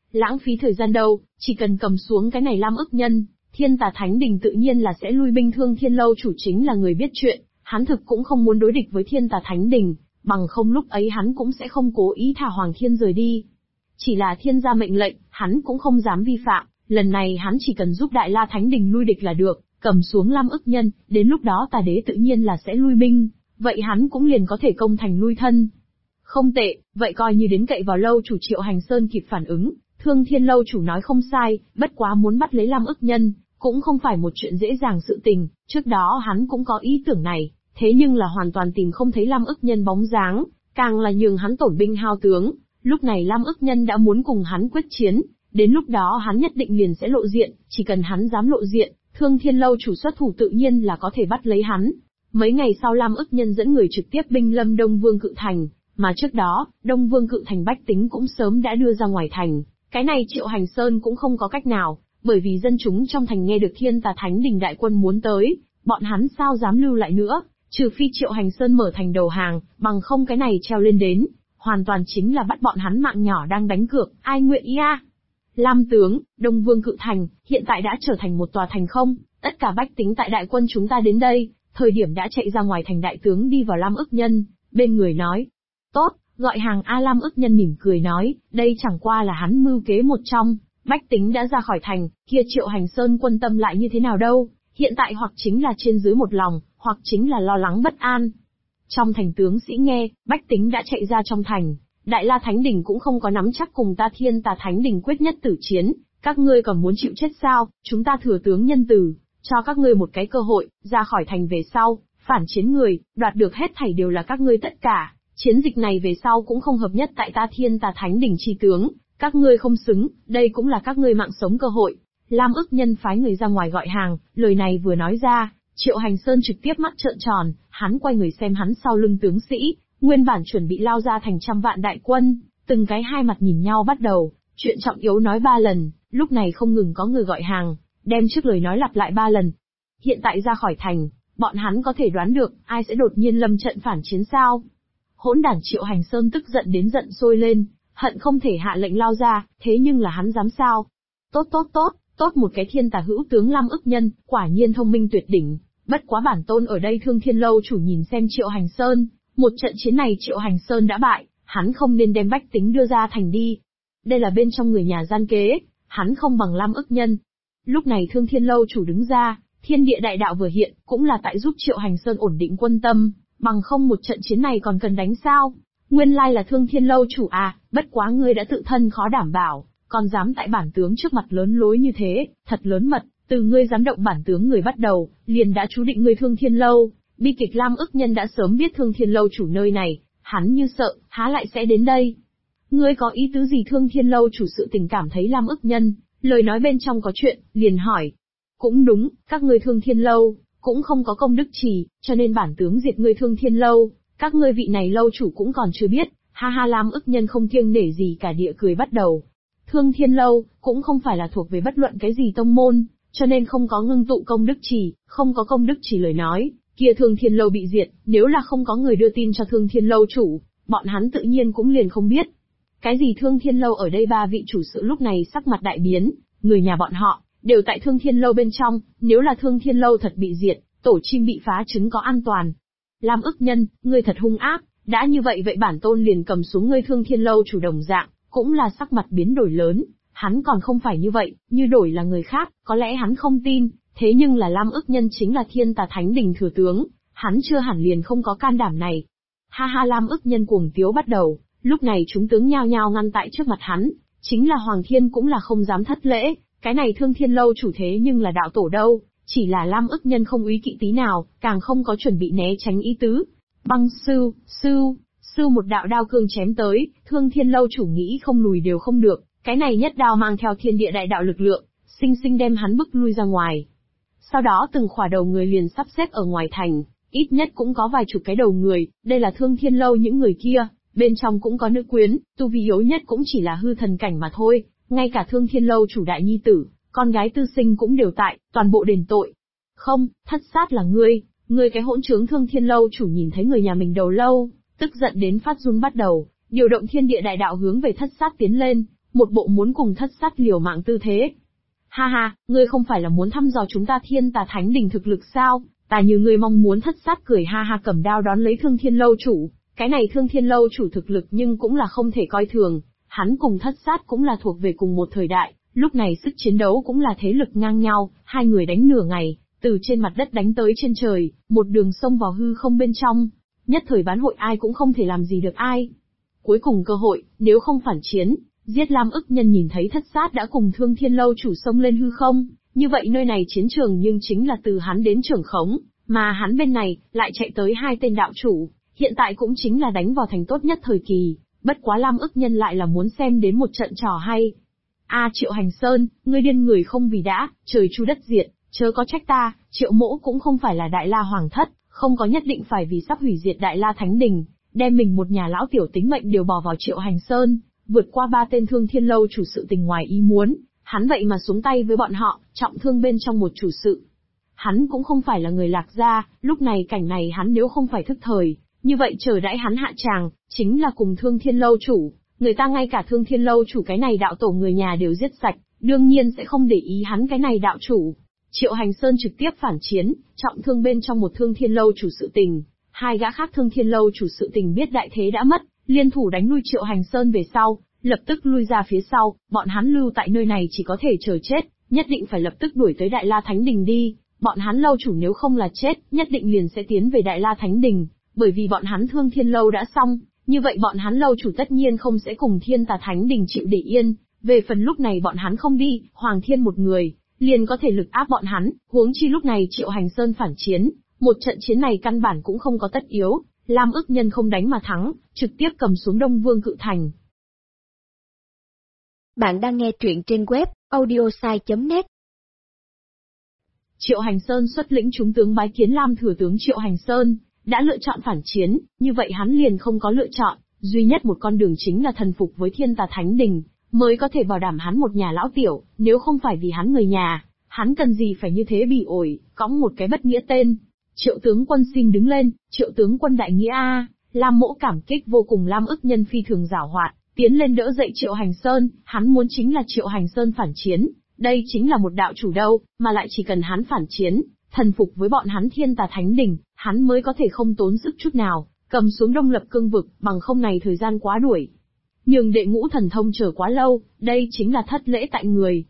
Lãng phí thời gian đâu, chỉ cần cầm xuống cái này Lam ức nhân, Thiên Tà Thánh Đình tự nhiên là sẽ lui binh. Thương Thiên Lâu chủ chính là người biết chuyện, hắn thực cũng không muốn đối địch với Thiên Tà Thánh Đình, bằng không lúc ấy hắn cũng sẽ không cố ý thả Hoàng Thiên rời đi. Chỉ là thiên gia mệnh lệnh, hắn cũng không dám vi phạm, lần này hắn chỉ cần giúp Đại La Thánh Đình lui địch là được, cầm xuống Lam ức nhân, đến lúc đó Tà Đế tự nhiên là sẽ lui binh, vậy hắn cũng liền có thể công thành lui thân. Không tệ, vậy coi như đến cậy vào lâu chủ Triệu Hành Sơn kịp phản ứng, Thương Thiên Lâu chủ nói không sai, bất quá muốn bắt lấy Lam ức nhân, cũng không phải một chuyện dễ dàng sự tình, trước đó hắn cũng có ý tưởng này, thế nhưng là hoàn toàn tìm không thấy Lam ức nhân bóng dáng, càng là nhường hắn tổn binh hao tướng, lúc này Lam ức nhân đã muốn cùng hắn quyết chiến, đến lúc đó hắn nhất định liền sẽ lộ diện, chỉ cần hắn dám lộ diện, Thương Thiên Lâu chủ xuất thủ tự nhiên là có thể bắt lấy hắn. Mấy ngày sau Lam ức nhân dẫn người trực tiếp binh lâm Đông Vương Cự Thành, mà trước đó, Đông Vương Cự Thành bách tính cũng sớm đã đưa ra ngoài thành, cái này Triệu Hành Sơn cũng không có cách nào, bởi vì dân chúng trong thành nghe được Thiên Tà Thánh Đình đại quân muốn tới, bọn hắn sao dám lưu lại nữa, trừ phi Triệu Hành Sơn mở thành đầu hàng, bằng không cái này treo lên đến, hoàn toàn chính là bắt bọn hắn mạng nhỏ đang đánh cược, ai nguyện ý a? Lam tướng, Đông Vương Cự Thành, hiện tại đã trở thành một tòa thành không, tất cả bách tính tại đại quân chúng ta đến đây, thời điểm đã chạy ra ngoài thành. Đại tướng đi vào Lam ức nhân, bên người nói, tốt, gọi hàng A. Lam ức nhân mỉm cười nói, đây chẳng qua là hắn mưu kế một trong, bách tính đã ra khỏi thành, kia Triệu Hành Sơn quân tâm lại như thế nào đâu, hiện tại hoặc chính là trên dưới một lòng, hoặc chính là lo lắng bất an. Trong thành tướng sĩ nghe, bách tính đã chạy ra trong thành, Đại La Thánh Đình cũng không có nắm chắc cùng ta Thiên Tà Thánh Đình quyết nhất tử chiến, các ngươi còn muốn chịu chết sao, chúng ta thừa tướng nhân từ, cho các ngươi một cái cơ hội, ra khỏi thành về sau, phản chiến người, đoạt được hết thảy đều là các ngươi tất cả, chiến dịch này về sau cũng không hợp nhất tại ta Thiên Tà Thánh Đình chi tướng, các ngươi không xứng, đây cũng là các ngươi mạng sống cơ hội. Lam ức nhân phái người ra ngoài gọi hàng, lời này vừa nói ra, Triệu Hành Sơn trực tiếp mắt trợn tròn, hắn quay người xem hắn sau lưng tướng sĩ, nguyên bản chuẩn bị lao ra thành trăm vạn đại quân, từng cái hai mặt nhìn nhau bắt đầu, chuyện trọng yếu nói 3 lần, lúc này không ngừng có người gọi hàng, đem trước lời nói lặp lại 3 lần. Hiện tại ra khỏi thành, bọn hắn có thể đoán được, ai sẽ đột nhiên lâm trận phản chiến sao? Hỗn đản Triệu Hành Sơn tức giận đến giận sôi lên, hận không thể hạ lệnh lao ra, thế nhưng là hắn dám sao? Tốt một cái Thiên Tà hữu tướng Lam ức nhân, quả nhiên thông minh tuyệt đỉnh, bất quá bản tôn ở đây Thương Thiên Lâu chủ nhìn xem Triệu Hành Sơn, một trận chiến này Triệu Hành Sơn đã bại, hắn không nên đem bách tính đưa ra thành đi. Đây là bên trong người nhà gian kế, hắn không bằng Lam ức nhân. Lúc này Thương Thiên Lâu chủ đứng ra, thiên địa đại đạo vừa hiện, cũng là tại giúp Triệu Hành Sơn ổn định quân tâm, bằng không một trận chiến này còn cần đánh sao? Nguyên lai là Thương Thiên Lâu chủ à, bất quá ngươi đã tự thân khó đảm bảo, còn dám tại bản tướng trước mặt lớn lối như thế, thật lớn mật, từ ngươi dám động bản tướng người bắt đầu, liền đã chú định ngươi Thương Thiên Lâu. Bi kịch Lam ức nhân đã sớm biết Thương Thiên Lâu chủ nơi này, hắn như sợ, há lại sẽ đến đây. Ngươi có ý tứ gì? Thương Thiên Lâu chủ sự tình cảm thấy Lam ức nhân, lời nói bên trong có chuyện, liền hỏi. Cũng đúng, các ngươi Thương Thiên Lâu, cũng không có công đức trì, cho nên bản tướng diệt ngươi Thương Thiên Lâu, các ngươi vị này lâu chủ cũng còn chưa biết, ha ha. Lam ức nhân không kiêng nể gì cả địa cười bắt đầu. Thương Thiên Lâu, cũng không phải là thuộc về bất luận cái gì tông môn, cho nên không có ngưng tụ công đức trì, không có công đức trì lời nói, kia Thương Thiên Lâu bị diệt, nếu là không có người đưa tin cho Thương Thiên Lâu chủ, bọn hắn tự nhiên cũng liền không biết. Cái gì Thương Thiên Lâu ở đây? 3 vị chủ sự lúc này sắc mặt đại biến, người nhà bọn họ, đều tại Thương Thiên Lâu bên trong, nếu là Thương Thiên Lâu thật bị diệt, tổ chim bị phá trứng có an toàn. Lam ức nhân, ngươi thật hung ác, đã như vậy bản tôn liền cầm xuống ngươi Thương Thiên Lâu chủ. Đồng dạng, cũng là sắc mặt biến đổi lớn, hắn còn không phải như vậy, như đổi là người khác, có lẽ hắn không tin, thế nhưng là Lam ức nhân chính là Thiên Tà Thánh Đình thừa tướng, hắn chưa hẳn liền không có can đảm này. Ha ha. Lam ức nhân cuồng tiếu bắt đầu, lúc này chúng tướng nhao nhao ngăn tại trước mặt hắn, chính là Hoàng Thiên cũng là không dám thất lễ, cái này Thương Thiên Lâu chủ thế nhưng là đạo tổ đâu, chỉ là Lam ức nhân không úy kỵ tí nào, càng không có chuẩn bị né tránh ý tứ. Băng sưu một đạo đao cương chém tới, Thương Thiên Lâu chủ nghĩ không lùi đều không được, cái này nhất đao mang theo thiên địa đại đạo lực lượng, sinh sinh đem hắn bức lui ra ngoài. Sau đó từng khỏa đầu người liền sắp xếp ở ngoài thành, ít nhất cũng có vài chục cái đầu người, đây là Thương Thiên Lâu những người kia, bên trong cũng có nữ quyến, tu vi yếu nhất cũng chỉ là hư thần cảnh mà thôi, ngay cả Thương Thiên Lâu chủ đại nhi tử, con gái tư sinh cũng đều tại, toàn bộ đền tội. Không, thất sát là ngươi cái hỗn trướng. Thương Thiên Lâu chủ nhìn thấy người nhà mình đầu lâu, tức giận đến phát run bắt đầu, điều động thiên địa đại đạo hướng về thất sát tiến lên, một bộ muốn cùng thất sát liều mạng tư thế. Ha ha, ngươi không phải là muốn thăm dò chúng ta Thiên Tà Thánh Đình thực lực sao? Ta như ngươi mong muốn. Thất sát cười ha ha cầm đao đón lấy Thương Thiên Lâu chủ. Cái này Thương Thiên Lâu chủ thực lực nhưng cũng là không thể coi thường. Hắn cùng thất sát cũng là thuộc về cùng một thời đại, lúc này sức chiến đấu cũng là thế lực ngang nhau, hai người đánh nửa ngày, từ trên mặt đất đánh tới trên trời, một đường xông vào hư không bên trong. Nhất thời bán hội ai cũng không thể làm gì được ai. Cuối cùng cơ hội, nếu không phản chiến, giết Lam Ức Nhân nhìn thấy thất sát đã cùng Thương Thiên Lâu chủ xông lên hư không, như vậy nơi này chiến trường nhưng chính là từ hắn đến trưởng khống, mà hắn bên này, lại chạy tới hai tên đạo chủ, hiện tại cũng chính là đánh vào thành tốt nhất thời kỳ, bất quá Lam Ức Nhân lại là muốn xem đến một trận trò hay. Triệu Hành Sơn, ngươi điên người không vì đã, trời chu đất diệt, chớ có trách ta, Triệu mỗ cũng không phải là Đại La Hoàng thất, không có nhất định phải vì sắp hủy diệt Đại La Thánh Đình, đem mình một nhà lão tiểu tính mệnh đều bỏ vào Triệu Hành Sơn, vượt qua ba tên Thương Thiên Lâu chủ sự tình ngoài ý muốn, hắn vậy mà xuống tay với bọn họ, trọng thương bên trong một chủ sự. Hắn cũng không phải là người Lạc Gia, lúc này cảnh này hắn nếu không phải thức thời, như vậy chờ đãi hắn hạ tràng, chính là cùng Thương Thiên Lâu chủ, người ta ngay cả Thương Thiên Lâu chủ cái này đạo tổ người nhà đều giết sạch, đương nhiên sẽ không để ý hắn cái này đạo chủ. Triệu Hành Sơn trực tiếp phản chiến, trọng thương bên trong một Thương Thiên Lâu chủ sự tình, hai gã khác Thương Thiên Lâu chủ sự tình biết đại thế đã mất, liên thủ đánh lui Triệu Hành Sơn về sau, lập tức lui ra phía sau, bọn hắn lưu tại nơi này chỉ có thể chờ chết, nhất định phải lập tức đuổi tới Đại La Thánh Đình đi, bọn hắn lâu chủ nếu không là chết, nhất định liền sẽ tiến về Đại La Thánh Đình, bởi vì bọn hắn Thương Thiên Lâu đã xong, như vậy bọn hắn lâu chủ tất nhiên không sẽ cùng Thiên Tà Thánh Đình chịu để yên, về phần lúc này bọn hắn không đi, Hoàng Thiên một người, liền có thể lực áp bọn hắn, huống chi lúc này Triệu Hành Sơn phản chiến, một trận chiến này căn bản cũng không có tất yếu, Lam Ức Nhân không đánh mà thắng, trực tiếp cầm xuống Đông Vương Cự Thành. Bạn đang nghe truyện trên web audiosai.net. Triệu Hành Sơn xuất lĩnh chúng tướng bái kiến Lam Thừa tướng Triệu Hành Sơn, đã lựa chọn phản chiến, như vậy hắn liền không có lựa chọn, duy nhất một con đường chính là thần phục với Thiên Tà Thánh Đình, mới có thể bảo đảm hắn một nhà lão tiểu, nếu không phải vì hắn người nhà, hắn cần gì phải như thế bỉ ổi, cõng một cái bất nghĩa tên. Triệu tướng quân xin đứng lên, Triệu tướng quân đại nghĩa a. Lam Mỗ cảm kích vô cùng. Lam Ức Nhân phi thường giảo hoạt, tiến lên đỡ dậy Triệu Hành Sơn, hắn muốn chính là Triệu Hành Sơn phản chiến, đây chính là một đạo chủ đâu, mà lại chỉ cần hắn phản chiến, thần phục với bọn hắn Thiên Tà Thánh Đình, hắn mới có thể không tốn sức chút nào, cầm xuống Đông Lập Cương vực, bằng không này thời gian quá đuổi. Nhường đệ ngũ thần thông chờ quá lâu, đây chính là thất lễ tại người.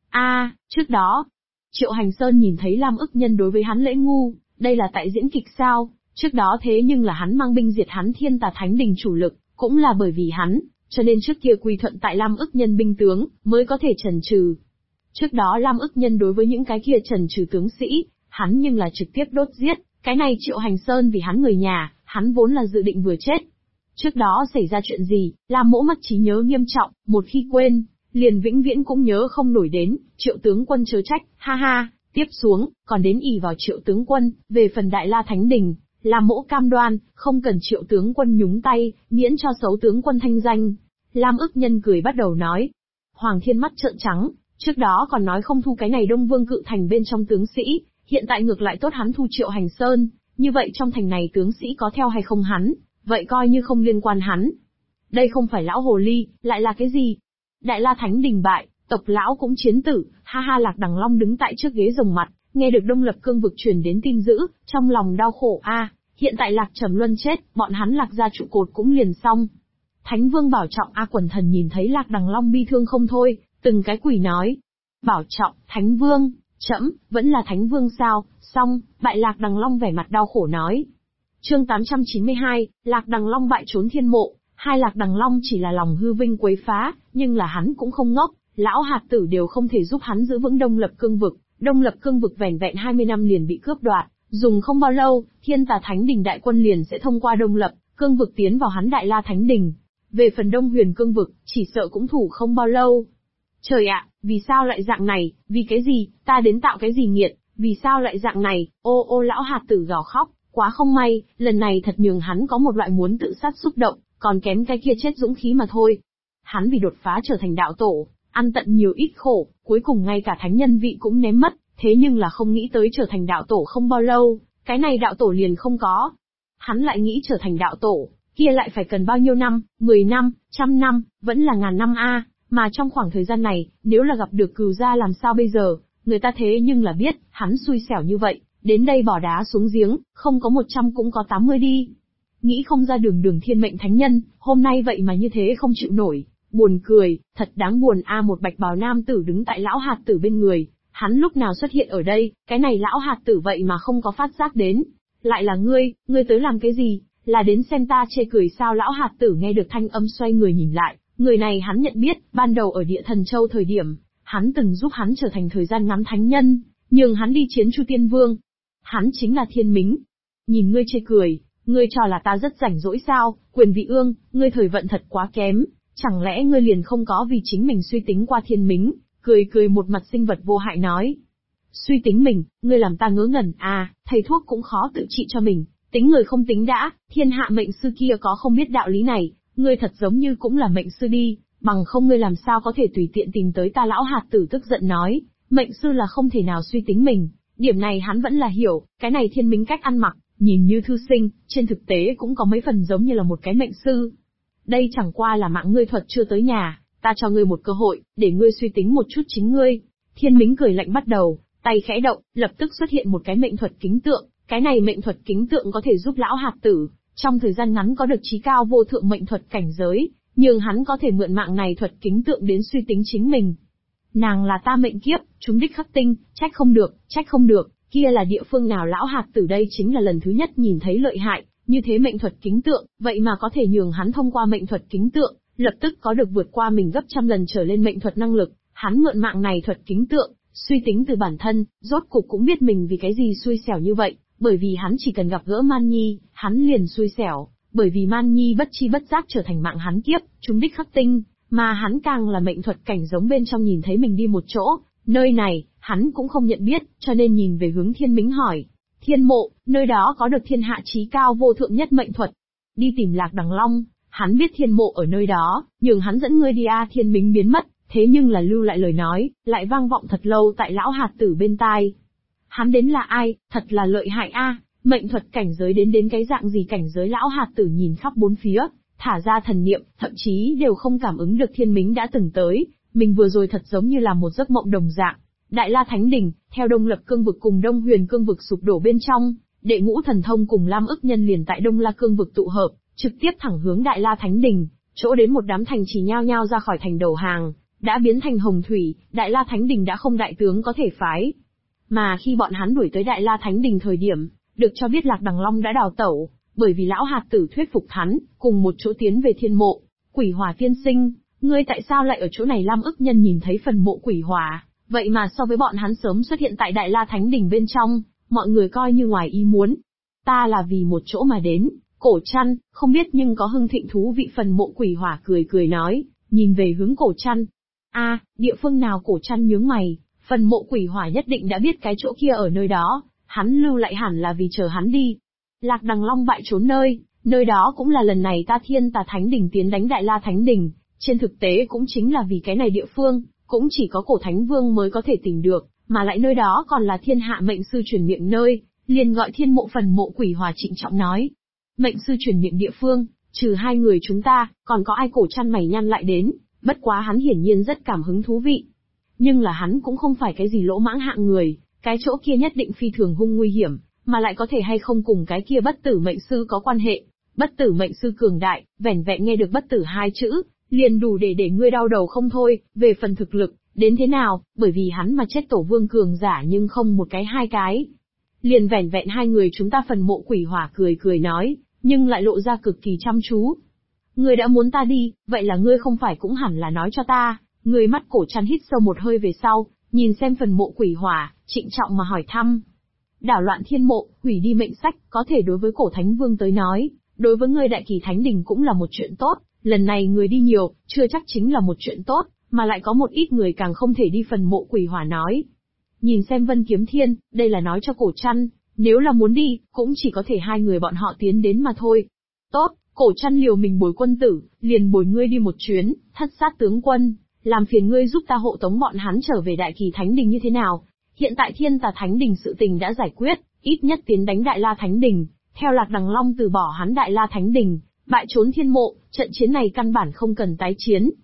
Trước đó, Triệu Hành Sơn nhìn thấy Lam Ức Nhân đối với hắn lễ ngu, đây là tại diễn kịch sao, trước đó thế nhưng là hắn mang binh diệt hắn Thiên Tà Thánh Đình chủ lực, cũng là bởi vì hắn, cho nên trước kia quy thuận tại Lam Ức Nhân binh tướng, mới có thể trần trừ. Trước đó Lam Ức Nhân đối với những cái kia trần trừ tướng sĩ, hắn nhưng là trực tiếp đốt giết, cái này Triệu Hành Sơn vì hắn người nhà, hắn vốn là dự định vừa chết. Trước đó xảy ra chuyện gì, Lam Mỗ mất trí nhớ nghiêm trọng, một khi quên, liền vĩnh viễn cũng nhớ không nổi đến, Triệu tướng quân chớ trách, ha ha, tiếp xuống, còn đến ỷ vào Triệu tướng quân, về phần Đại La Thánh Đình, Lam Mỗ cam đoan, không cần Triệu tướng quân nhúng tay, miễn cho xấu tướng quân thanh danh. Lam Ức Nhân cười bắt đầu nói. Hoàng Thiên mắt trợn trắng, trước đó còn nói không thu cái này Đông Vương Cự Thành bên trong tướng sĩ, hiện tại ngược lại tốt hắn thu Triệu Hành Sơn, như vậy trong thành này tướng sĩ có theo hay không hắn, vậy coi như không liên quan hắn. Đây không phải lão hồ ly, lại là cái gì? Đại La Thánh Đình bại, tộc lão cũng chiến tử, ha ha. Lạc Đằng Long đứng tại trước ghế rồng mặt, nghe được Đông Lập Cương vực truyền đến tin dữ, trong lòng đau khổ hiện tại Lạc Trầm Luân chết, bọn hắn Lạc gia trụ cột cũng liền xong. Thánh Vương Bảo Trọng Quần Thần nhìn thấy Lạc Đằng Long bi thương không thôi, từng cái quỷ nói. Bảo Trọng, Thánh Vương, trẫm vẫn là Thánh Vương sao? Xong, bại. Lạc Đằng Long vẻ mặt đau khổ nói. Chương 892, Lạc Đằng Long bại trốn thiên mộ. Hai Lạc Đằng Long chỉ là lòng hư vinh quấy phá, nhưng là hắn cũng không ngốc, lão hạt tử đều không thể giúp hắn giữ vững Đông Lập Cương vực. Đông Lập Cương vực vẻn vẹn 20 năm liền bị cướp đoạt, dùng không bao lâu, Thiên Tà Thánh Đình đại quân liền sẽ thông qua Đông Lập Cương vực tiến vào hắn Đại La Thánh Đình. Về phần Đông Huyền Cương vực, chỉ sợ cũng thủ không bao lâu. Trời ạ, vì sao lại dạng này, vì cái gì, ta đến tạo cái gì nghiệt, vì sao lại dạng này, ô lão hạt tử gào khóc, quá không may, lần này thật nhường hắn có một loại muốn tự sát xúc động, còn kém cái kia chết dũng khí mà thôi. Hắn vì đột phá trở thành đạo tổ, ăn tận nhiều ít khổ, cuối cùng ngay cả thánh nhân vị cũng ném mất, thế nhưng là không nghĩ tới trở thành đạo tổ không bao lâu, cái này đạo tổ liền không có. Hắn lại nghĩ trở thành đạo tổ, kia lại phải cần bao nhiêu năm, 10 năm, 100 năm, vẫn là ngàn năm Mà trong khoảng thời gian này, nếu là gặp được Cửu gia làm sao bây giờ, người ta thế nhưng là biết, hắn xui xẻo như vậy, đến đây bỏ đá xuống giếng, không có 100 cũng có 80 đi. Nghĩ không ra Đường thiên mệnh thánh nhân, hôm nay vậy mà như thế không chịu nổi, buồn cười, thật đáng buồn a. Một bạch bào nam tử đứng tại lão hạt tử bên người, hắn lúc nào xuất hiện ở đây, cái này lão hạt tử vậy mà không có phát giác đến. Lại là ngươi tới làm cái gì, là đến xem ta chê cười sao? Lão hạt tử nghe được thanh âm xoay người nhìn lại, người này hắn nhận biết, ban đầu ở Địa Thần Châu thời điểm, hắn từng giúp hắn trở thành thời gian ngắn thánh nhân, nhường hắn đi chiến Chu Tiên Vương. Hắn chính là Thiên Mính. Nhìn ngươi chê cười, ngươi cho là ta rất rảnh rỗi sao? Quyền Vị Ương, ngươi thời vận thật quá kém, chẳng lẽ ngươi liền không có vì chính mình suy tính qua? Thiên Mính cười một mặt sinh vật vô hại nói. Suy tính mình, ngươi làm ta ngớ ngẩn à? Thầy thuốc cũng khó tự trị cho mình, tính người không tính đã, thiên hạ mệnh sư kia có không biết đạo lý này, ngươi thật giống như cũng là mệnh sư đi, bằng không ngươi làm sao có thể tùy tiện tìm tới ta? Lão hạt tử tức giận nói, mệnh sư là không thể nào suy tính mình, điểm này hắn vẫn là hiểu, cái này Thiên Mính cách ăn mặc, nhìn như thư sinh, trên thực tế cũng có mấy phần giống như là một cái mệnh sư. Đây chẳng qua là mạng ngươi thuật chưa tới nhà, ta cho ngươi một cơ hội, để ngươi suy tính một chút chính ngươi. Thiên Mính cười lạnh bắt đầu, tay khẽ động, lập tức xuất hiện một cái mệnh thuật kính tượng, cái này mệnh thuật kính tượng có thể giúp lão hạt tử, trong thời gian ngắn có được chí cao vô thượng mệnh thuật cảnh giới, nhưng hắn có thể mượn mạng này thuật kính tượng đến suy tính chính mình. Nàng là ta mệnh kiếp, chúng đích khắc tinh, trách không được, kia là địa phương nào? Lão hạt tử đây chính là lần thứ nhất nhìn thấy lợi hại, như thế mệnh thuật kính tượng, vậy mà có thể nhường hắn thông qua mệnh thuật kính tượng, lập tức có được vượt qua mình gấp trăm lần trở lên mệnh thuật năng lực, hắn mượn mạng này thuật kính tượng, suy tính từ bản thân, rốt cục cũng biết mình vì cái gì xui xẻo như vậy, bởi vì hắn chỉ cần gặp gỡ Man Nhi, hắn liền xui xẻo, bởi vì Man Nhi bất chi bất giác trở thành mạng hắn kiếp, chúng đích khắc tinh, mà hắn càng là mệnh thuật cảnh giống bên trong nhìn thấy mình đi một chỗ, nơi này, hắn cũng không nhận biết, cho nên nhìn về hướng Thiên Mính hỏi, Thiên Mộ, nơi đó có được thiên hạ chí cao vô thượng nhất mệnh thuật, đi tìm Lạc Đằng Long, hắn biết Thiên Mộ ở nơi đó, nhường hắn dẫn ngươi đi a. Thiên Mính biến mất, thế nhưng là lưu lại lời nói, lại vang vọng thật lâu tại lão hạt tử bên tai. Hắn đến là ai, thật là lợi hại a, mệnh thuật cảnh giới đến cái dạng gì? Cảnh giới? Lão hạt tử nhìn khắp bốn phía, thả ra thần niệm, thậm chí đều không cảm ứng được Thiên Mính đã từng tới, mình vừa rồi thật giống như là một giấc mộng đồng dạng. Đại La Thánh Đỉnh, theo Đông Lập Cương vực cùng Đông Huyền Cương vực sụp đổ bên trong, Đệ Ngũ Thần Thông cùng Lam Ức Nhân liền tại Đông La Cương vực tụ hợp, trực tiếp thẳng hướng Đại La Thánh Đỉnh, chỗ đến một đám thành trì nhao nhao ra khỏi thành đầu hàng, đã biến thành hồng thủy, Đại La Thánh Đỉnh đã không đại tướng có thể phái. Mà khi bọn hắn đuổi tới Đại La Thánh Đỉnh thời điểm, được cho biết Lạc Đằng Long đã đào tẩu, bởi vì lão hạt tử thuyết phục hắn, cùng một chỗ tiến về Thiên Mộ. Quỷ Hỏa tiên sinh, ngươi tại sao lại ở chỗ này? Lam Ức Nhân nhìn thấy phần mộ Quỷ Hỏa, vậy mà so với bọn hắn sớm xuất hiện tại Đại La Thánh Đỉnh bên trong, mọi người coi như ngoài ý muốn. Ta là vì một chỗ mà đến, Cổ Trăn, không biết nhưng có hưng thịnh thú vị. Phần mộ Quỷ Hỏa cười nói, nhìn về hướng Cổ Trăn. A, địa phương nào? Cổ Trăn nhướng mày, phần mộ Quỷ Hỏa nhất định đã biết cái chỗ kia ở nơi đó, hắn lưu lại hẳn là vì chờ hắn đi. Lạc Đằng Long bại trốn nơi đó cũng là lần này ta Thiên Tà Thánh Đỉnh tiến đánh Đại La Thánh Đỉnh, trên thực tế cũng chính là vì cái này địa phương, cũng chỉ có Cổ Thánh Vương mới có thể tìm được, mà lại nơi đó còn là thiên hạ mệnh sư truyền miệng nơi, liền gọi Thiên Mộ. Phần mộ Quỷ Hỏa trịnh trọng nói. Mệnh sư truyền miệng địa phương, trừ hai người chúng ta, còn có ai? Cổ Trăn mày nhăn lại đến, bất quá hắn hiển nhiên rất cảm hứng thú vị. Nhưng là hắn cũng không phải cái gì lỗ mãng hạng người, cái chỗ kia nhất định phi thường hung nguy hiểm, mà lại có thể hay không cùng cái kia bất tử mệnh sư có quan hệ. Bất tử mệnh sư cường đại, vẻn vẹn nghe được bất tử hai chữ, liền đủ để ngươi đau đầu không thôi. Về phần thực lực, đến thế nào, bởi vì hắn mà chết tổ vương cường giả nhưng không một cái hai cái. Liền vẻn vẹn hai người chúng ta. Phần mộ Quỷ Hỏa cười nói, nhưng lại lộ ra cực kỳ chăm chú. Ngươi đã muốn ta đi, vậy là ngươi không phải cũng hẳn là nói cho ta. Ngươi mắt Cổ Trăn hít sâu một hơi về sau, nhìn xem phần mộ Quỷ Hỏa, trịnh trọng mà hỏi thăm. Đảo loạn thiên mộ, hủy đi mệnh sách, có thể đối với Cổ Thánh Vương tới nói, đối với ngươi Đại Kỳ Thánh Đình cũng là một chuyện tốt, lần này người đi nhiều, chưa chắc chính là một chuyện tốt, mà lại có một ít người càng không thể đi. Phần mộ Quỷ Hỏa nói. Nhìn xem Vân Kiếm Thiên, đây là nói cho Cổ Trăn, nếu là muốn đi, cũng chỉ có thể hai người bọn họ tiến đến mà thôi. Tốt, Cổ Trăn liều mình bồi quân tử, liền bồi ngươi đi một chuyến, Thất Sát tướng quân, làm phiền ngươi giúp ta hộ tống bọn hắn trở về Đại Kỳ Thánh Đình như thế nào? Hiện tại Thiên Tà Thánh Đình sự tình đã giải quyết, ít nhất tiến đánh Đại La Thánh Đình, theo Lạc Đằng Long từ bỏ hắn Đại La Thánh Đình, bại trốn Thiên Mộ, trận chiến này căn bản không cần tái chiến.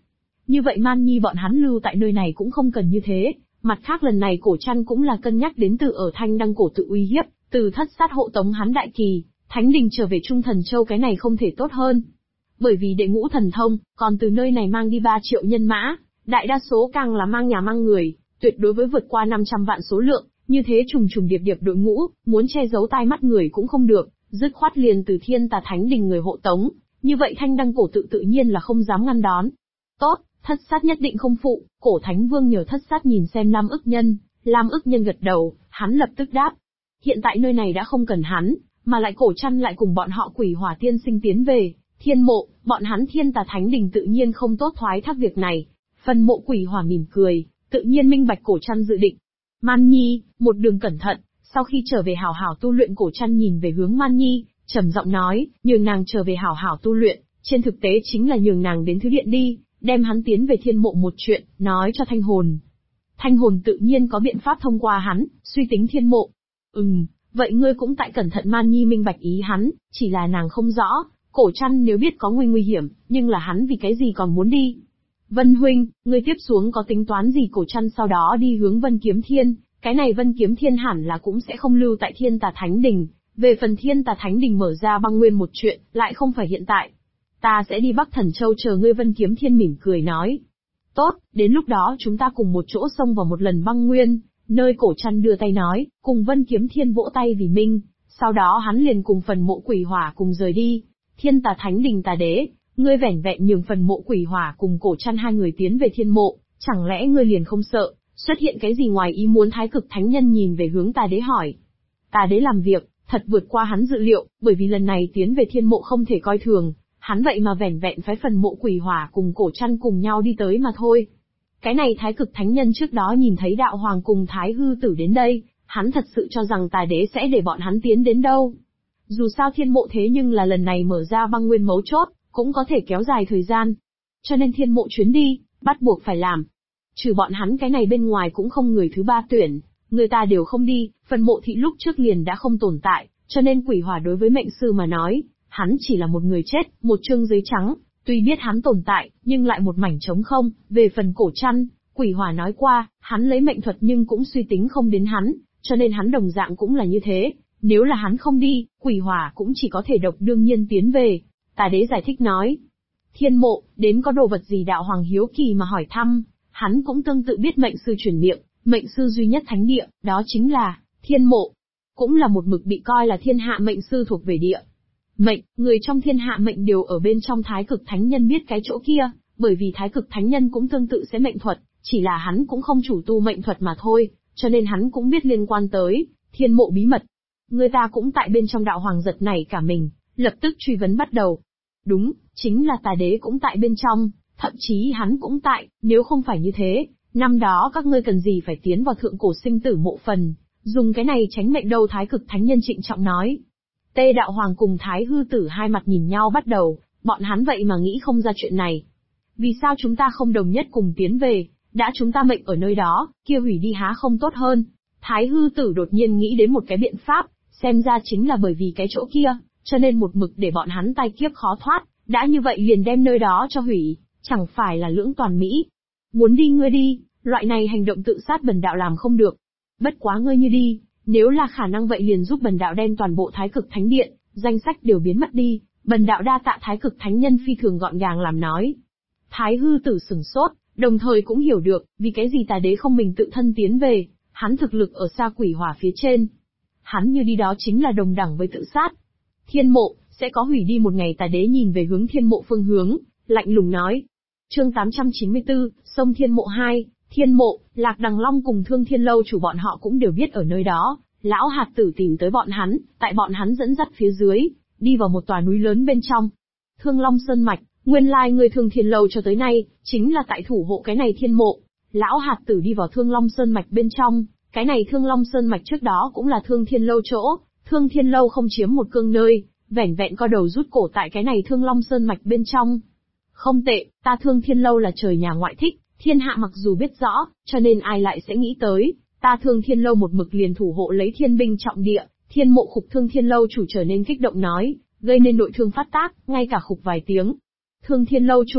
Như vậy Man Nhi bọn hắn lưu tại nơi này cũng không cần như thế. Mặt khác lần này Cổ Trăn cũng là cân nhắc đến từ ở Thanh Đăng Cổ tự uy hiếp, từ Thất Sát hộ tống hắn đại kỳ, Thánh Đình trở về Trung Thần Châu, cái này không thể tốt hơn. Bởi vì đệ ngũ thần thông, còn từ nơi này mang đi 3 triệu nhân mã, đại đa số càng là mang nhà mang người, tuyệt đối với vượt qua 500 vạn số lượng, như thế trùng trùng điệp điệp đội ngũ, muốn che giấu tai mắt người cũng không được, dứt khoát liền từ Thiên Tà Thánh Đình người hộ tống, như vậy Thanh Đăng Cổ tự tự nhiên là không dám ngăn đón. Tốt, Thất Sát nhất định không phụ. Cổ Thánh Vương nhờ Thất Sát nhìn xem Lam Ức Nhân. Lam Ức Nhân gật đầu, hắn lập tức đáp. Hiện tại nơi này đã không cần hắn, mà lại Cổ Trăn lại cùng bọn họ Quỷ Hỏa tiên sinh tiến về Thiên Mộ, bọn hắn Thiên Tà Thánh Đình tự nhiên không tốt thoái thác việc này. Phần Mộ Quỷ Hỏa mỉm cười, tự nhiên minh bạch Cổ Trăn dự định. Man Nhi, một đường cẩn thận. Sau khi trở về hảo hảo tu luyện, Cổ Trăn nhìn về hướng Man Nhi, trầm giọng nói, nhường nàng trở về hảo hảo tu luyện, trên thực tế chính là nhường nàng đến Thứ Điện đi, đem hắn tiến về Thiên Mộ một chuyện, nói cho Thanh Hồn. Thanh Hồn tự nhiên có biện pháp thông qua hắn, suy tính Thiên Mộ. Vậy ngươi cũng tại cẩn thận. Man Nhi minh bạch ý hắn, chỉ là nàng không rõ, Cổ Trăn nếu biết có nguy hiểm, nhưng là hắn vì cái gì còn muốn đi. Vân huynh, ngươi tiếp xuống có tính toán gì? Cổ Trăn sau đó đi hướng Vân Kiếm Thiên, cái này Vân Kiếm Thiên hẳn là cũng sẽ không lưu tại Thiên Tà Thánh Đình. Về phần Thiên Tà Thánh Đình mở ra băng nguyên một chuyện, lại không phải hiện tại. Ta sẽ đi Bắc Thần Châu chờ ngươi. Vân Kiếm Thiên mỉm cười nói. Tốt, đến lúc đó chúng ta cùng một chỗ xông vào một lần băng nguyên, nơi Cổ Trăn đưa tay nói, cùng Vân Kiếm Thiên vỗ tay vì minh, sau đó hắn liền cùng Phần Mộ Quỷ Hỏa cùng rời đi. Thiên Tà Thánh Đình Tà Đế, ngươi vẻn vẹn nhường Phần Mộ Quỷ Hỏa cùng Cổ Trăn hai người tiến về Thiên Mộ, chẳng lẽ ngươi liền không sợ xuất hiện cái gì ngoài ý muốn? Thái Cực Thánh Nhân nhìn về hướng Tà Đế hỏi. Tà Đế làm việc thật vượt qua hắn dự liệu, bởi vì lần này tiến về Thiên Mộ không thể coi thường, hắn vậy mà vẻn vẹn phái Phần Mộ Quỷ Hỏa cùng Cổ Trăn cùng nhau đi tới mà thôi. Cái này Thái Cực Thánh Nhân trước đó nhìn thấy Đạo Hoàng cùng Thái Hư Tử đến đây, hắn thật sự cho rằng Tà Đế sẽ để bọn hắn tiến đến đâu. Dù sao Thiên Mộ thế nhưng là lần này mở ra băng nguyên mấu chốt, cũng có thể kéo dài thời gian. Cho nên Thiên Mộ chuyến đi, bắt buộc phải làm. Trừ bọn hắn cái này bên ngoài cũng không người thứ ba tuyển, người ta đều không đi. Phần Mộ thị lúc trước liền đã không tồn tại, cho nên Quỷ Hỏa đối với mệnh sư mà nói, hắn chỉ là một người chết, một chương giấy trắng. Tuy biết hắn tồn tại, nhưng lại một mảnh trống không. Về phần Cổ Trăn, Quỷ Hỏa nói qua, hắn lấy mệnh thuật nhưng cũng suy tính không đến hắn, cho nên hắn đồng dạng cũng là như thế. Nếu là hắn không đi, Quỷ Hỏa cũng chỉ có thể độc đương nhiên tiến về. Tà Đế giải thích nói. Thiên Mộ, đến có đồ vật gì? Đạo Hoàng hiếu kỳ mà hỏi thăm. Hắn cũng tương tự biết mệnh sư chuyển miệng, mệnh sư duy nhất thánh địa, đó chính là Thiên Mộ. Cũng là một mực bị coi là thiên hạ mệnh sư thuộc về địa. Mệnh, người trong thiên hạ mệnh đều ở bên trong. Thái Cực Thánh Nhân biết cái chỗ kia, bởi vì Thái Cực Thánh Nhân cũng tương tự sẽ mệnh thuật, chỉ là hắn cũng không chủ tu mệnh thuật mà thôi, cho nên hắn cũng biết liên quan tới Thiên Mộ bí mật. Người ta cũng tại bên trong. Đạo Hoàng giật nảy cả mình, lập tức truy vấn bắt đầu. Đúng, chính là Tà Đế cũng tại bên trong, thậm chí hắn cũng tại, nếu không phải như thế, năm đó các ngươi cần gì phải tiến vào thượng cổ sinh tử mộ phần, dùng cái này tránh mệnh đâu? Thái Cực Thánh Nhân trịnh trọng nói. Tê Đạo Hoàng cùng Thái Hư Tử hai mặt nhìn nhau bắt đầu, bọn hắn vậy mà nghĩ không ra chuyện này. Vì sao chúng ta không đồng nhất cùng tiến về, đã chúng ta mệnh ở nơi đó, kia hủy đi há không tốt hơn? Thái Hư Tử đột nhiên nghĩ đến một cái biện pháp, xem ra chính là bởi vì cái chỗ kia, cho nên một mực để bọn hắn tai kiếp khó thoát, đã như vậy liền đem nơi đó cho hủy, chẳng phải là lưỡng toàn mỹ. Muốn đi ngươi đi, loại này hành động tự sát bần đạo làm không được. Bất quá ngươi như đi, nếu là khả năng vậy liền giúp bần đạo đem toàn bộ Thái Cực Thánh Điện, danh sách đều biến mất đi. Bần đạo đa tạ. Thái Cực Thánh Nhân phi thường gọn gàng làm nói. Thái Hư Tử sửng sốt, đồng thời cũng hiểu được, vì cái gì Tà Đế không mình tự thân tiến về, hắn thực lực ở xa Quỷ Hỏa phía trên. Hắn như đi đó chính là đồng đẳng với tự sát. Thiên Mộ, sẽ có hủy đi một ngày. Tà Đế nhìn về hướng Thiên Mộ phương hướng, lạnh lùng nói. Chương 894, Sông Thiên Mộ 2, Thiên Mộ, Lạc Đằng Long cùng Thương Thiên Lâu chủ bọn họ cũng đều biết ở nơi đó. Lão hạt tử tìm tới bọn hắn, tại bọn hắn dẫn dắt phía dưới, đi vào một tòa núi lớn bên trong. Thương Long Sơn Mạch, nguyên lai người Thương Thiên Lâu cho tới nay, chính là tại thủ hộ cái này Thiên Mộ. Lão hạt tử đi vào Thương Long Sơn Mạch bên trong, cái này Thương Long Sơn Mạch trước đó cũng là Thương Thiên Lâu chỗ, Thương Thiên Lâu không chiếm một cương nơi, vẻn vẹn co đầu rút cổ tại cái này Thương Long Sơn Mạch bên trong. Không tệ, ta Thương Thiên Lâu là trời nhà ngoại thích, thiên hạ mặc dù biết rõ, cho nên ai lại sẽ nghĩ tới, ta Thương Thiên Lâu một mực liền thủ hộ lấy thiên binh trọng địa. Thiên Mộ khục Thương Thiên Lâu chủ trở nên kích động nói, gây nên nội thương phát tác, ngay cả khục vài tiếng. Thương Thiên Lâu chủ,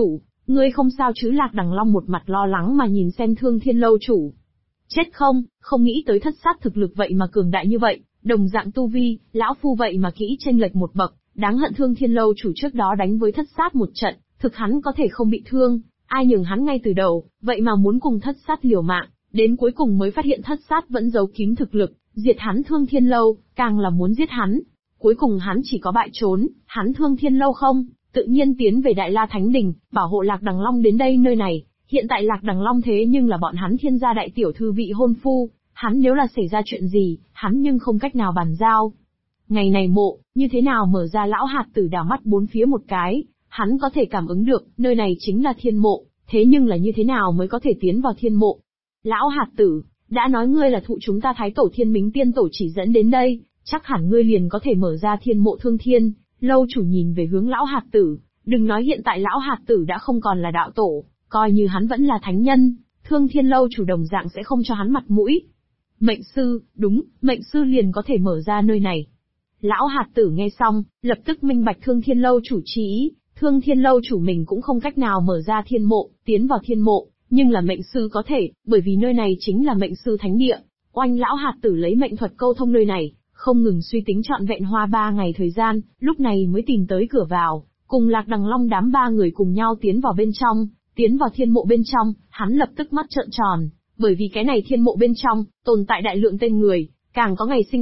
Ngươi không sao chứ? Lạc Đằng Long một mặt lo lắng mà nhìn xem Thương Thiên Lâu chủ. Chết không nghĩ tới thất sát thực lực vậy mà cường đại như vậy, đồng dạng tu vi, lão phu vậy mà kỹ chênh lệch một bậc, đáng hận Thương Thiên Lâu chủ trước đó đánh với thất sát một trận, thực hắn có thể không bị thương, ai nhường hắn ngay từ đầu, vậy mà muốn cùng thất sát liều mạng, đến cuối cùng mới phát hiện thất sát vẫn giấu kín thực lực, diệt hắn Thương Thiên Lâu, càng là muốn giết hắn. Cuối cùng hắn chỉ có bại trốn, hắn Thương Thiên Lâu không, tự nhiên tiến về Đại La Thánh Đình, bảo hộ Lạc Đằng Long đến đây nơi này. Hiện tại Lạc Đằng Long thế nhưng là bọn hắn Thiên gia đại tiểu thư vị hôn phu, hắn nếu là xảy ra chuyện gì, hắn nhưng không cách nào bàn giao. Ngày này mộ, như thế nào mở ra? Lão hạt tử đảo mắt bốn phía một cái, hắn có thể cảm ứng được, nơi này chính là thiên mộ, thế nhưng là như thế nào mới có thể tiến vào thiên mộ? Lão hạt tử, đã nói ngươi là thụ chúng ta Thái Tổ Thiên Mính Tiên Tổ chỉ dẫn đến đây, chắc hẳn ngươi liền có thể mở ra thiên mộ. Thương Thiên Lâu chủ nhìn về hướng lão hạt tử, đừng nói hiện tại lão hạt tử đã không còn là đạo tổ, coi như hắn vẫn là thánh nhân, Thương Thiên Lâu chủ đồng dạng sẽ không cho hắn mặt mũi. Mệnh sư, đúng, mệnh sư liền có thể mở ra nơi này. Lão hạt tử nghe xong, lập tức minh bạch Thương Thiên Lâu chủ chí ý, Thương Thiên Lâu chủ mình cũng không cách nào mở ra thiên mộ, tiến vào thiên mộ, nhưng là mệnh sư có thể, bởi vì nơi này chính là mệnh sư thánh địa. Oanh, lão hạt tử lấy mệnh thuật câu thông nơi này, không ngừng suy tính trọn vẹn hoa 3 ngày thời gian, lúc này mới tìm tới cửa vào, cùng Lạc Đằng Long đám 3 người cùng nhau tiến vào bên trong. Tiến vào thiên mộ bên trong, hắn lập tức mắt trợn tròn, bởi vì cái này thiên mộ bên trong, tồn tại đại lượng tên người, càng có ngày sinh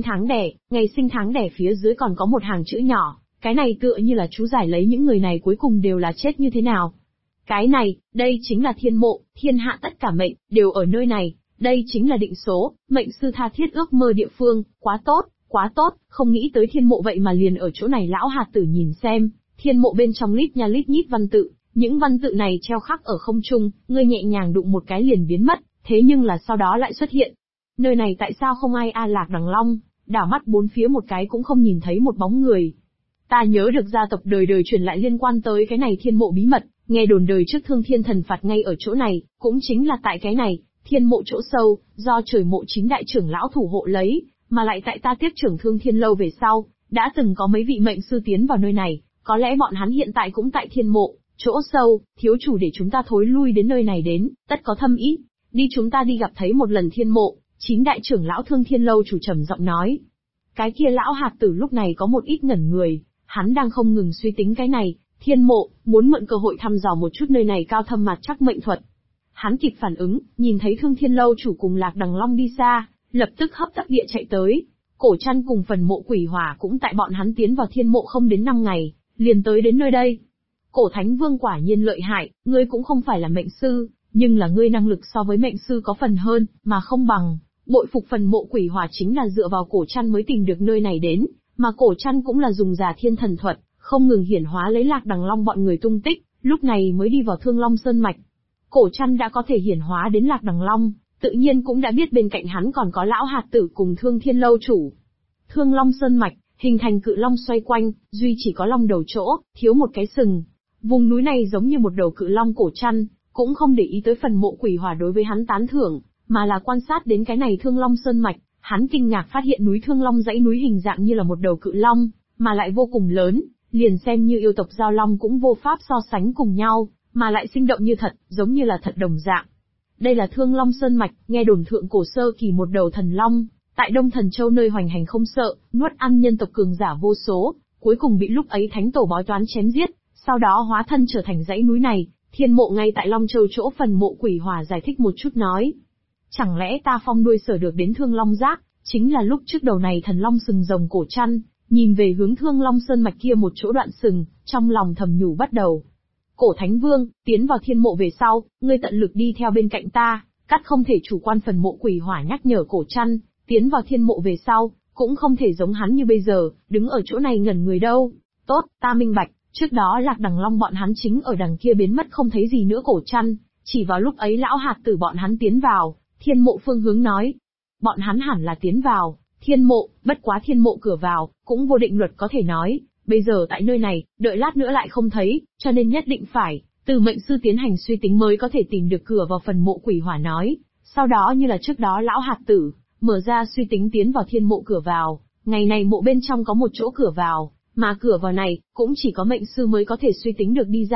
tháng đẻ phía dưới còn có một hàng chữ nhỏ, cái này tựa như là chú giải lấy những người này cuối cùng đều là chết như thế nào. Cái này, đây chính là thiên mộ, thiên hạ tất cả mệnh, đều ở nơi này, đây chính là định số, mệnh sư tha thiết ước mơ địa phương, quá tốt, không nghĩ tới thiên mộ vậy mà liền ở chỗ này. Lão hạt tử nhìn xem, thiên mộ bên trong lít nha lít nhít văn tự. Những văn tự này treo khắc ở không trung, ngươi nhẹ nhàng đụng một cái liền biến mất, thế nhưng là sau đó lại xuất hiện. Nơi này tại sao không ai? Lạc Đằng Long đảo mắt bốn phía một cái cũng không nhìn thấy một bóng người. Ta nhớ được gia tộc đời đời truyền lại liên quan tới cái này thiên mộ bí mật, nghe đồn đời trước Thương Thiên thần phạt ngay ở chỗ này, cũng chính là tại cái này, thiên mộ chỗ sâu, do trời mộ chính đại trưởng lão thủ hộ lấy, mà lại tại ta tiếp trưởng Thương Thiên Lâu về sau, đã từng có mấy vị mệnh sư tiến vào nơi này, có lẽ bọn hắn hiện tại cũng tại thiên mộ. Chỗ sâu, thiếu chủ để chúng ta thối lui đến nơi này đến, tất có thâm ý. Đi, chúng ta đi gặp thấy một lần thiên mộ. Chín đại trưởng lão Thương Thiên Lâu chủ trầm giọng nói. Cái kia lão hạt tử lúc này có một ít ngẩn người, hắn đang không ngừng suy tính cái này, thiên mộ, muốn mượn cơ hội thăm dò một chút nơi này cao thâm mặt chắc mệnh thuật. Hắn kịp phản ứng, nhìn thấy Thương Thiên Lâu chủ cùng Lạc Đằng Long đi xa, lập tức hấp tấp địa chạy tới. Cổ Trăn cùng phần mộ quỷ hỏa cũng tại bọn hắn tiến vào thiên mộ không đến 5 ngày, liền tới đến nơi đây. Cổ Thánh Vương quả nhiên lợi hại, ngươi cũng không phải là mệnh sư, nhưng là ngươi năng lực so với mệnh sư có phần hơn, mà không bằng. Bội phục. Phần mộ quỷ hỏa chính là dựa vào Cổ Trăn mới tìm được nơi này đến, mà Cổ Trăn cũng là dùng Già Thiên thần thuật, không ngừng hiển hóa lấy Lạc Đằng Long bọn người tung tích, lúc này mới đi vào Thương Long Sơn Mạch. Cổ Trăn đã có thể hiển hóa đến Lạc Đằng Long, tự nhiên cũng đã biết bên cạnh hắn còn có lão hạt tử cùng Thương Thiên Lâu chủ. Thương Long Sơn Mạch, hình thành cự long xoay quanh, duy chỉ có long đầu chỗ, thiếu một cái sừng. Vùng núi này giống như một đầu cự long. Cổ Trăn cũng không để ý tới phần mộ quỷ hỏa đối với hắn tán thưởng, mà là quan sát đến cái này Thương Long Sơn Mạch, hắn kinh ngạc phát hiện núi Thương Long dãy núi hình dạng như là một đầu cự long, mà lại vô cùng lớn, liền xem như yêu tộc giao long cũng vô pháp so sánh cùng nhau, mà lại sinh động như thật, giống như là thật đồng dạng. Đây là Thương Long Sơn Mạch, nghe đồn thượng cổ sơ kỳ một đầu thần long, tại Đông Thần Châu nơi hoành hành không sợ, nuốt ăn nhân tộc cường giả vô số, cuối cùng bị lúc ấy thánh tổ bói toán chém giết, sau đó hóa thân trở thành dãy núi này. Thiên mộ ngay tại Long Châu chỗ. Phần mộ quỷ hỏa giải thích một chút nói. Chẳng lẽ ta phong đuôi sở được đến Thương Long Giác, chính là lúc trước đầu này thần long sừng rồng. Cổ Trăn nhìn về hướng Thương Long Sơn Mạch kia một chỗ đoạn sừng, trong lòng thầm nhủ bắt đầu. Cổ Thánh Vương, tiến vào thiên mộ về sau, ngươi tận lực đi theo bên cạnh ta, cắt không thể chủ quan. Phần mộ quỷ hỏa nhắc nhở Cổ Trăn, tiến vào thiên mộ về sau, cũng không thể giống hắn như bây giờ, đứng ở chỗ này ngẩn người đâu. Tốt, ta minh bạch. Trước đó Lạc Đằng Long bọn hắn chính ở đằng kia biến mất không thấy gì nữa. Cổ Trăn chỉ vào lúc ấy lão hạt tử bọn hắn tiến vào thiên mộ phương hướng nói. Bọn hắn hẳn là tiến vào thiên mộ, bất quá thiên mộ cửa vào cũng vô định luật có thể nói, bây giờ tại nơi này, đợi lát nữa lại không thấy, cho nên nhất định phải từ mệnh sư tiến hành suy tính mới có thể tìm được cửa vào. Phần mộ quỷ hỏa nói. Sau đó như là trước đó lão hạt tử mở ra suy tính tiến vào thiên mộ cửa vào, ngày này mộ bên trong có một chỗ cửa vào, mà cửa vào này cũng chỉ có mệnh sư mới có thể suy tính được đi ra,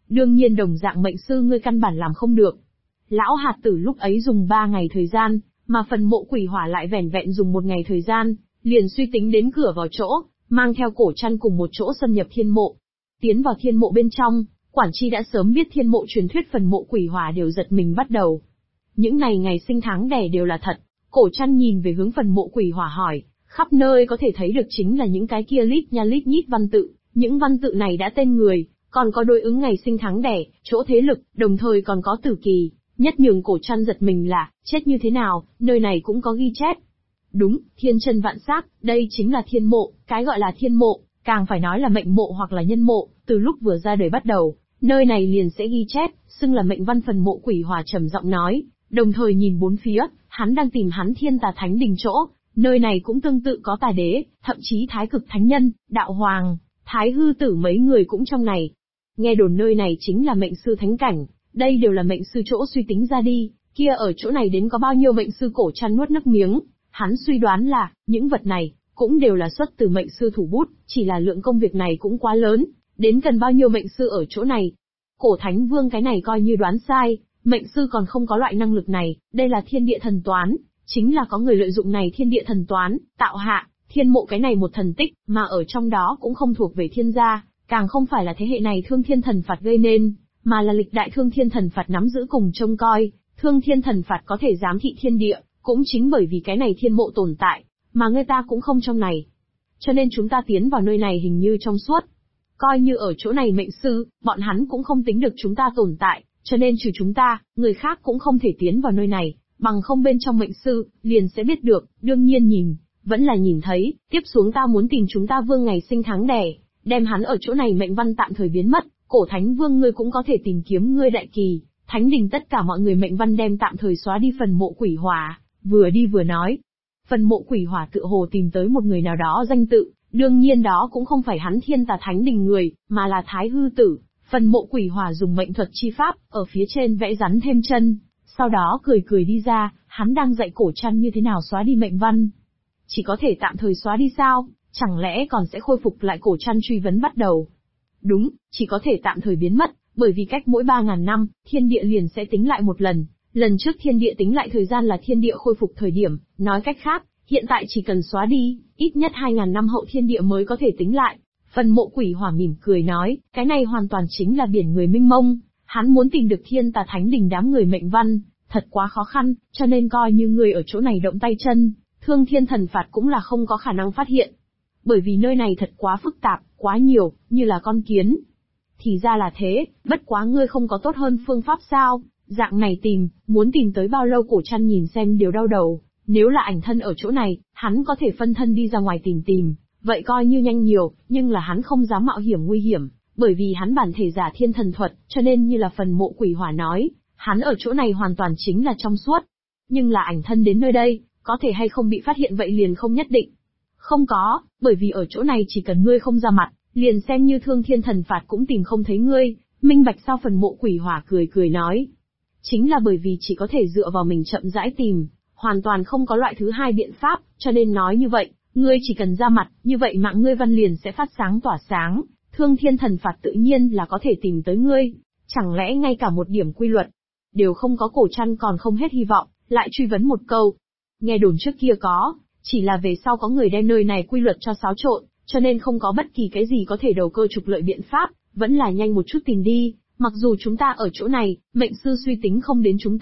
Đương nhiên đồng dạng mệnh sư ngươi căn bản làm không được. Lão hạt tử lúc ấy dùng 3 ngày thời gian, mà phần mộ quỷ hỏa lại vẻn vẹn dùng 1 ngày thời gian, liền suy tính đến cửa vào chỗ, mang theo cổ trăn cùng một chỗ xâm nhập thiên mộ. Tiến vào thiên mộ bên trong, quản tri đã sớm biết thiên mộ truyền thuyết phần mộ quỷ hỏa đều giật mình bắt đầu. Những này ngày sinh tháng đẻ đều là thật, cổ trăn nhìn về hướng phần mộ quỷ hỏa hỏi, khắp nơi có thể thấy được chính là những cái kia lít nha lít nhít văn tự, những văn tự này đã tên người, còn có đối ứng ngày sinh tháng đẻ, chỗ thế lực, đồng thời còn có tử kỳ. Nhất nhường cổ trăn giật mình là, chết như thế nào, nơi này cũng có ghi chép. Đúng, thiên chân vạn sắc, đây chính là thiên mộ, cái gọi là thiên mộ, càng phải nói là mệnh mộ hoặc là nhân mộ, từ lúc vừa ra đời bắt đầu, nơi này liền sẽ ghi chép, xưng là mệnh văn. Phần mộ quỷ hỏa trầm giọng nói, đồng thời nhìn bốn phía, hắn đang tìm hắn thiên tà thánh đình chỗ, nơi này cũng tương tự có tà đế, thậm chí thái cực thánh nhân, đạo hoàng, thái hư tử mấy người cũng trong này. Nghe đồn nơi này chính là mệnh sư thánh cảnh. Đây đều là mệnh sư chỗ suy tính ra đi, kia ở chỗ này đến có bao nhiêu mệnh sư. Cổ trăn nuốt nước miếng, hắn suy đoán là, những vật này, cũng đều là xuất từ mệnh sư thủ bút, chỉ là lượng công việc này cũng quá lớn, đến cần bao nhiêu mệnh sư ở chỗ này. Cổ Thánh Vương cái này coi như đoán sai, mệnh sư còn không có loại năng lực này, đây là thiên địa thần toán, chính là có người lợi dụng này thiên địa thần toán, tạo hạ, thiên mộ cái này một thần tích, mà ở trong đó cũng không thuộc về thiên gia, càng không phải là thế hệ này Thương Thiên Thần Phạt gây nên, mà là lịch đại Thương Thiên Thần Phạt nắm giữ cùng trông coi, Thương Thiên Thần Phạt có thể giám thị thiên địa, cũng chính bởi vì cái này thiên mộ tồn tại, mà người ta cũng không trong này. Cho nên chúng ta tiến vào nơi này hình như trong suốt. Coi như ở chỗ này mệnh sư, bọn hắn cũng không tính được chúng ta tồn tại, cho nên trừ chúng ta, người khác cũng không thể tiến vào nơi này, bằng không bên trong mệnh sư, liền sẽ biết được, đương nhiên nhìn, vẫn là nhìn thấy, tiếp xuống ta muốn tìm chúng ta vương ngày sinh tháng đẻ, đem hắn ở chỗ này mệnh văn tạm thời biến mất. Cổ Thánh Vương ngươi cũng có thể tìm kiếm ngươi đại kỳ, thánh đình tất cả mọi người mệnh văn đem tạm thời xóa đi. Phần mộ quỷ hỏa, vừa đi vừa nói. Phần mộ quỷ hỏa tựa hồ tìm tới một người nào đó danh tự, đương nhiên đó cũng không phải hắn thiên tà thánh đình người, mà là Thái Hư Tử. Phần mộ quỷ hỏa dùng mệnh thuật chi pháp, ở phía trên vẽ rắn thêm chân, sau đó cười cười đi ra, hắn đang dạy cổ trăn như thế nào xóa đi mệnh văn. Chỉ có thể tạm thời xóa đi sao, chẳng lẽ còn sẽ khôi phục lại? Cổ trăn truy vấn bắt đầu. Đúng, chỉ có thể tạm thời biến mất, bởi vì cách mỗi 3.000 năm, thiên địa liền sẽ tính lại một lần. Lần trước thiên địa tính lại thời gian là thiên địa khôi phục thời điểm, nói cách khác, hiện tại chỉ cần xóa đi, ít nhất 2.000 năm hậu thiên địa mới có thể tính lại. Phần mộ quỷ hỏa mỉm cười nói, cái này hoàn toàn chính là biển người mênh mông, hắn muốn tìm được thiên tà thánh đình đám người mệnh văn, thật quá khó khăn, cho nên coi như người ở chỗ này động tay chân, Thương Thiên Thần Phạt cũng là không có khả năng phát hiện. Bởi vì nơi này thật quá phức tạp, quá nhiều, như là con kiến. Thì ra là thế, bất quá ngươi không có tốt hơn phương pháp sao? Dạng này tìm, muốn tìm tới bao lâu? Cổ trăn nhìn xem đều đau đầu, nếu là ảnh thân ở chỗ này, hắn có thể phân thân đi ra ngoài tìm, vậy coi như nhanh nhiều, nhưng là hắn không dám mạo hiểm nguy hiểm, bởi vì hắn bản thể giả thiên thần thuật, cho nên như là phần mộ quỷ hỏa nói, hắn ở chỗ này hoàn toàn chính là trong suốt. Nhưng là ảnh thân đến nơi đây, có thể hay không bị phát hiện vậy liền không nhất định. Không có, bởi vì ở chỗ này chỉ cần ngươi không ra mặt, liền xem như Thương Thiên Thần Phạt cũng tìm không thấy ngươi. Minh bạch sao? Phần mộ quỷ hỏa cười cười nói. Chính là bởi vì chỉ có thể dựa vào mình chậm rãi tìm, hoàn toàn không có loại thứ hai biện pháp, cho nên nói như vậy, ngươi chỉ cần ra mặt, như vậy mạng ngươi văn liền sẽ phát sáng tỏa sáng, Thương Thiên Thần Phạt tự nhiên là có thể tìm tới ngươi. Chẳng lẽ ngay cả một điểm quy luật đều không có? Cổ trăn còn không hết hy vọng, lại truy vấn một câu. Nghe đồn trước kia có, chỉ là về sau có người đem nơi này quy luật cho xáo trộn, cho nên không có bất kỳ cái gì có thể đầu cơ trục lợi biện pháp, vẫn là nhanh một chút tìm đi, mặc dù chúng ta ở chỗ này, mệnh sư suy tính không đến chúng ta.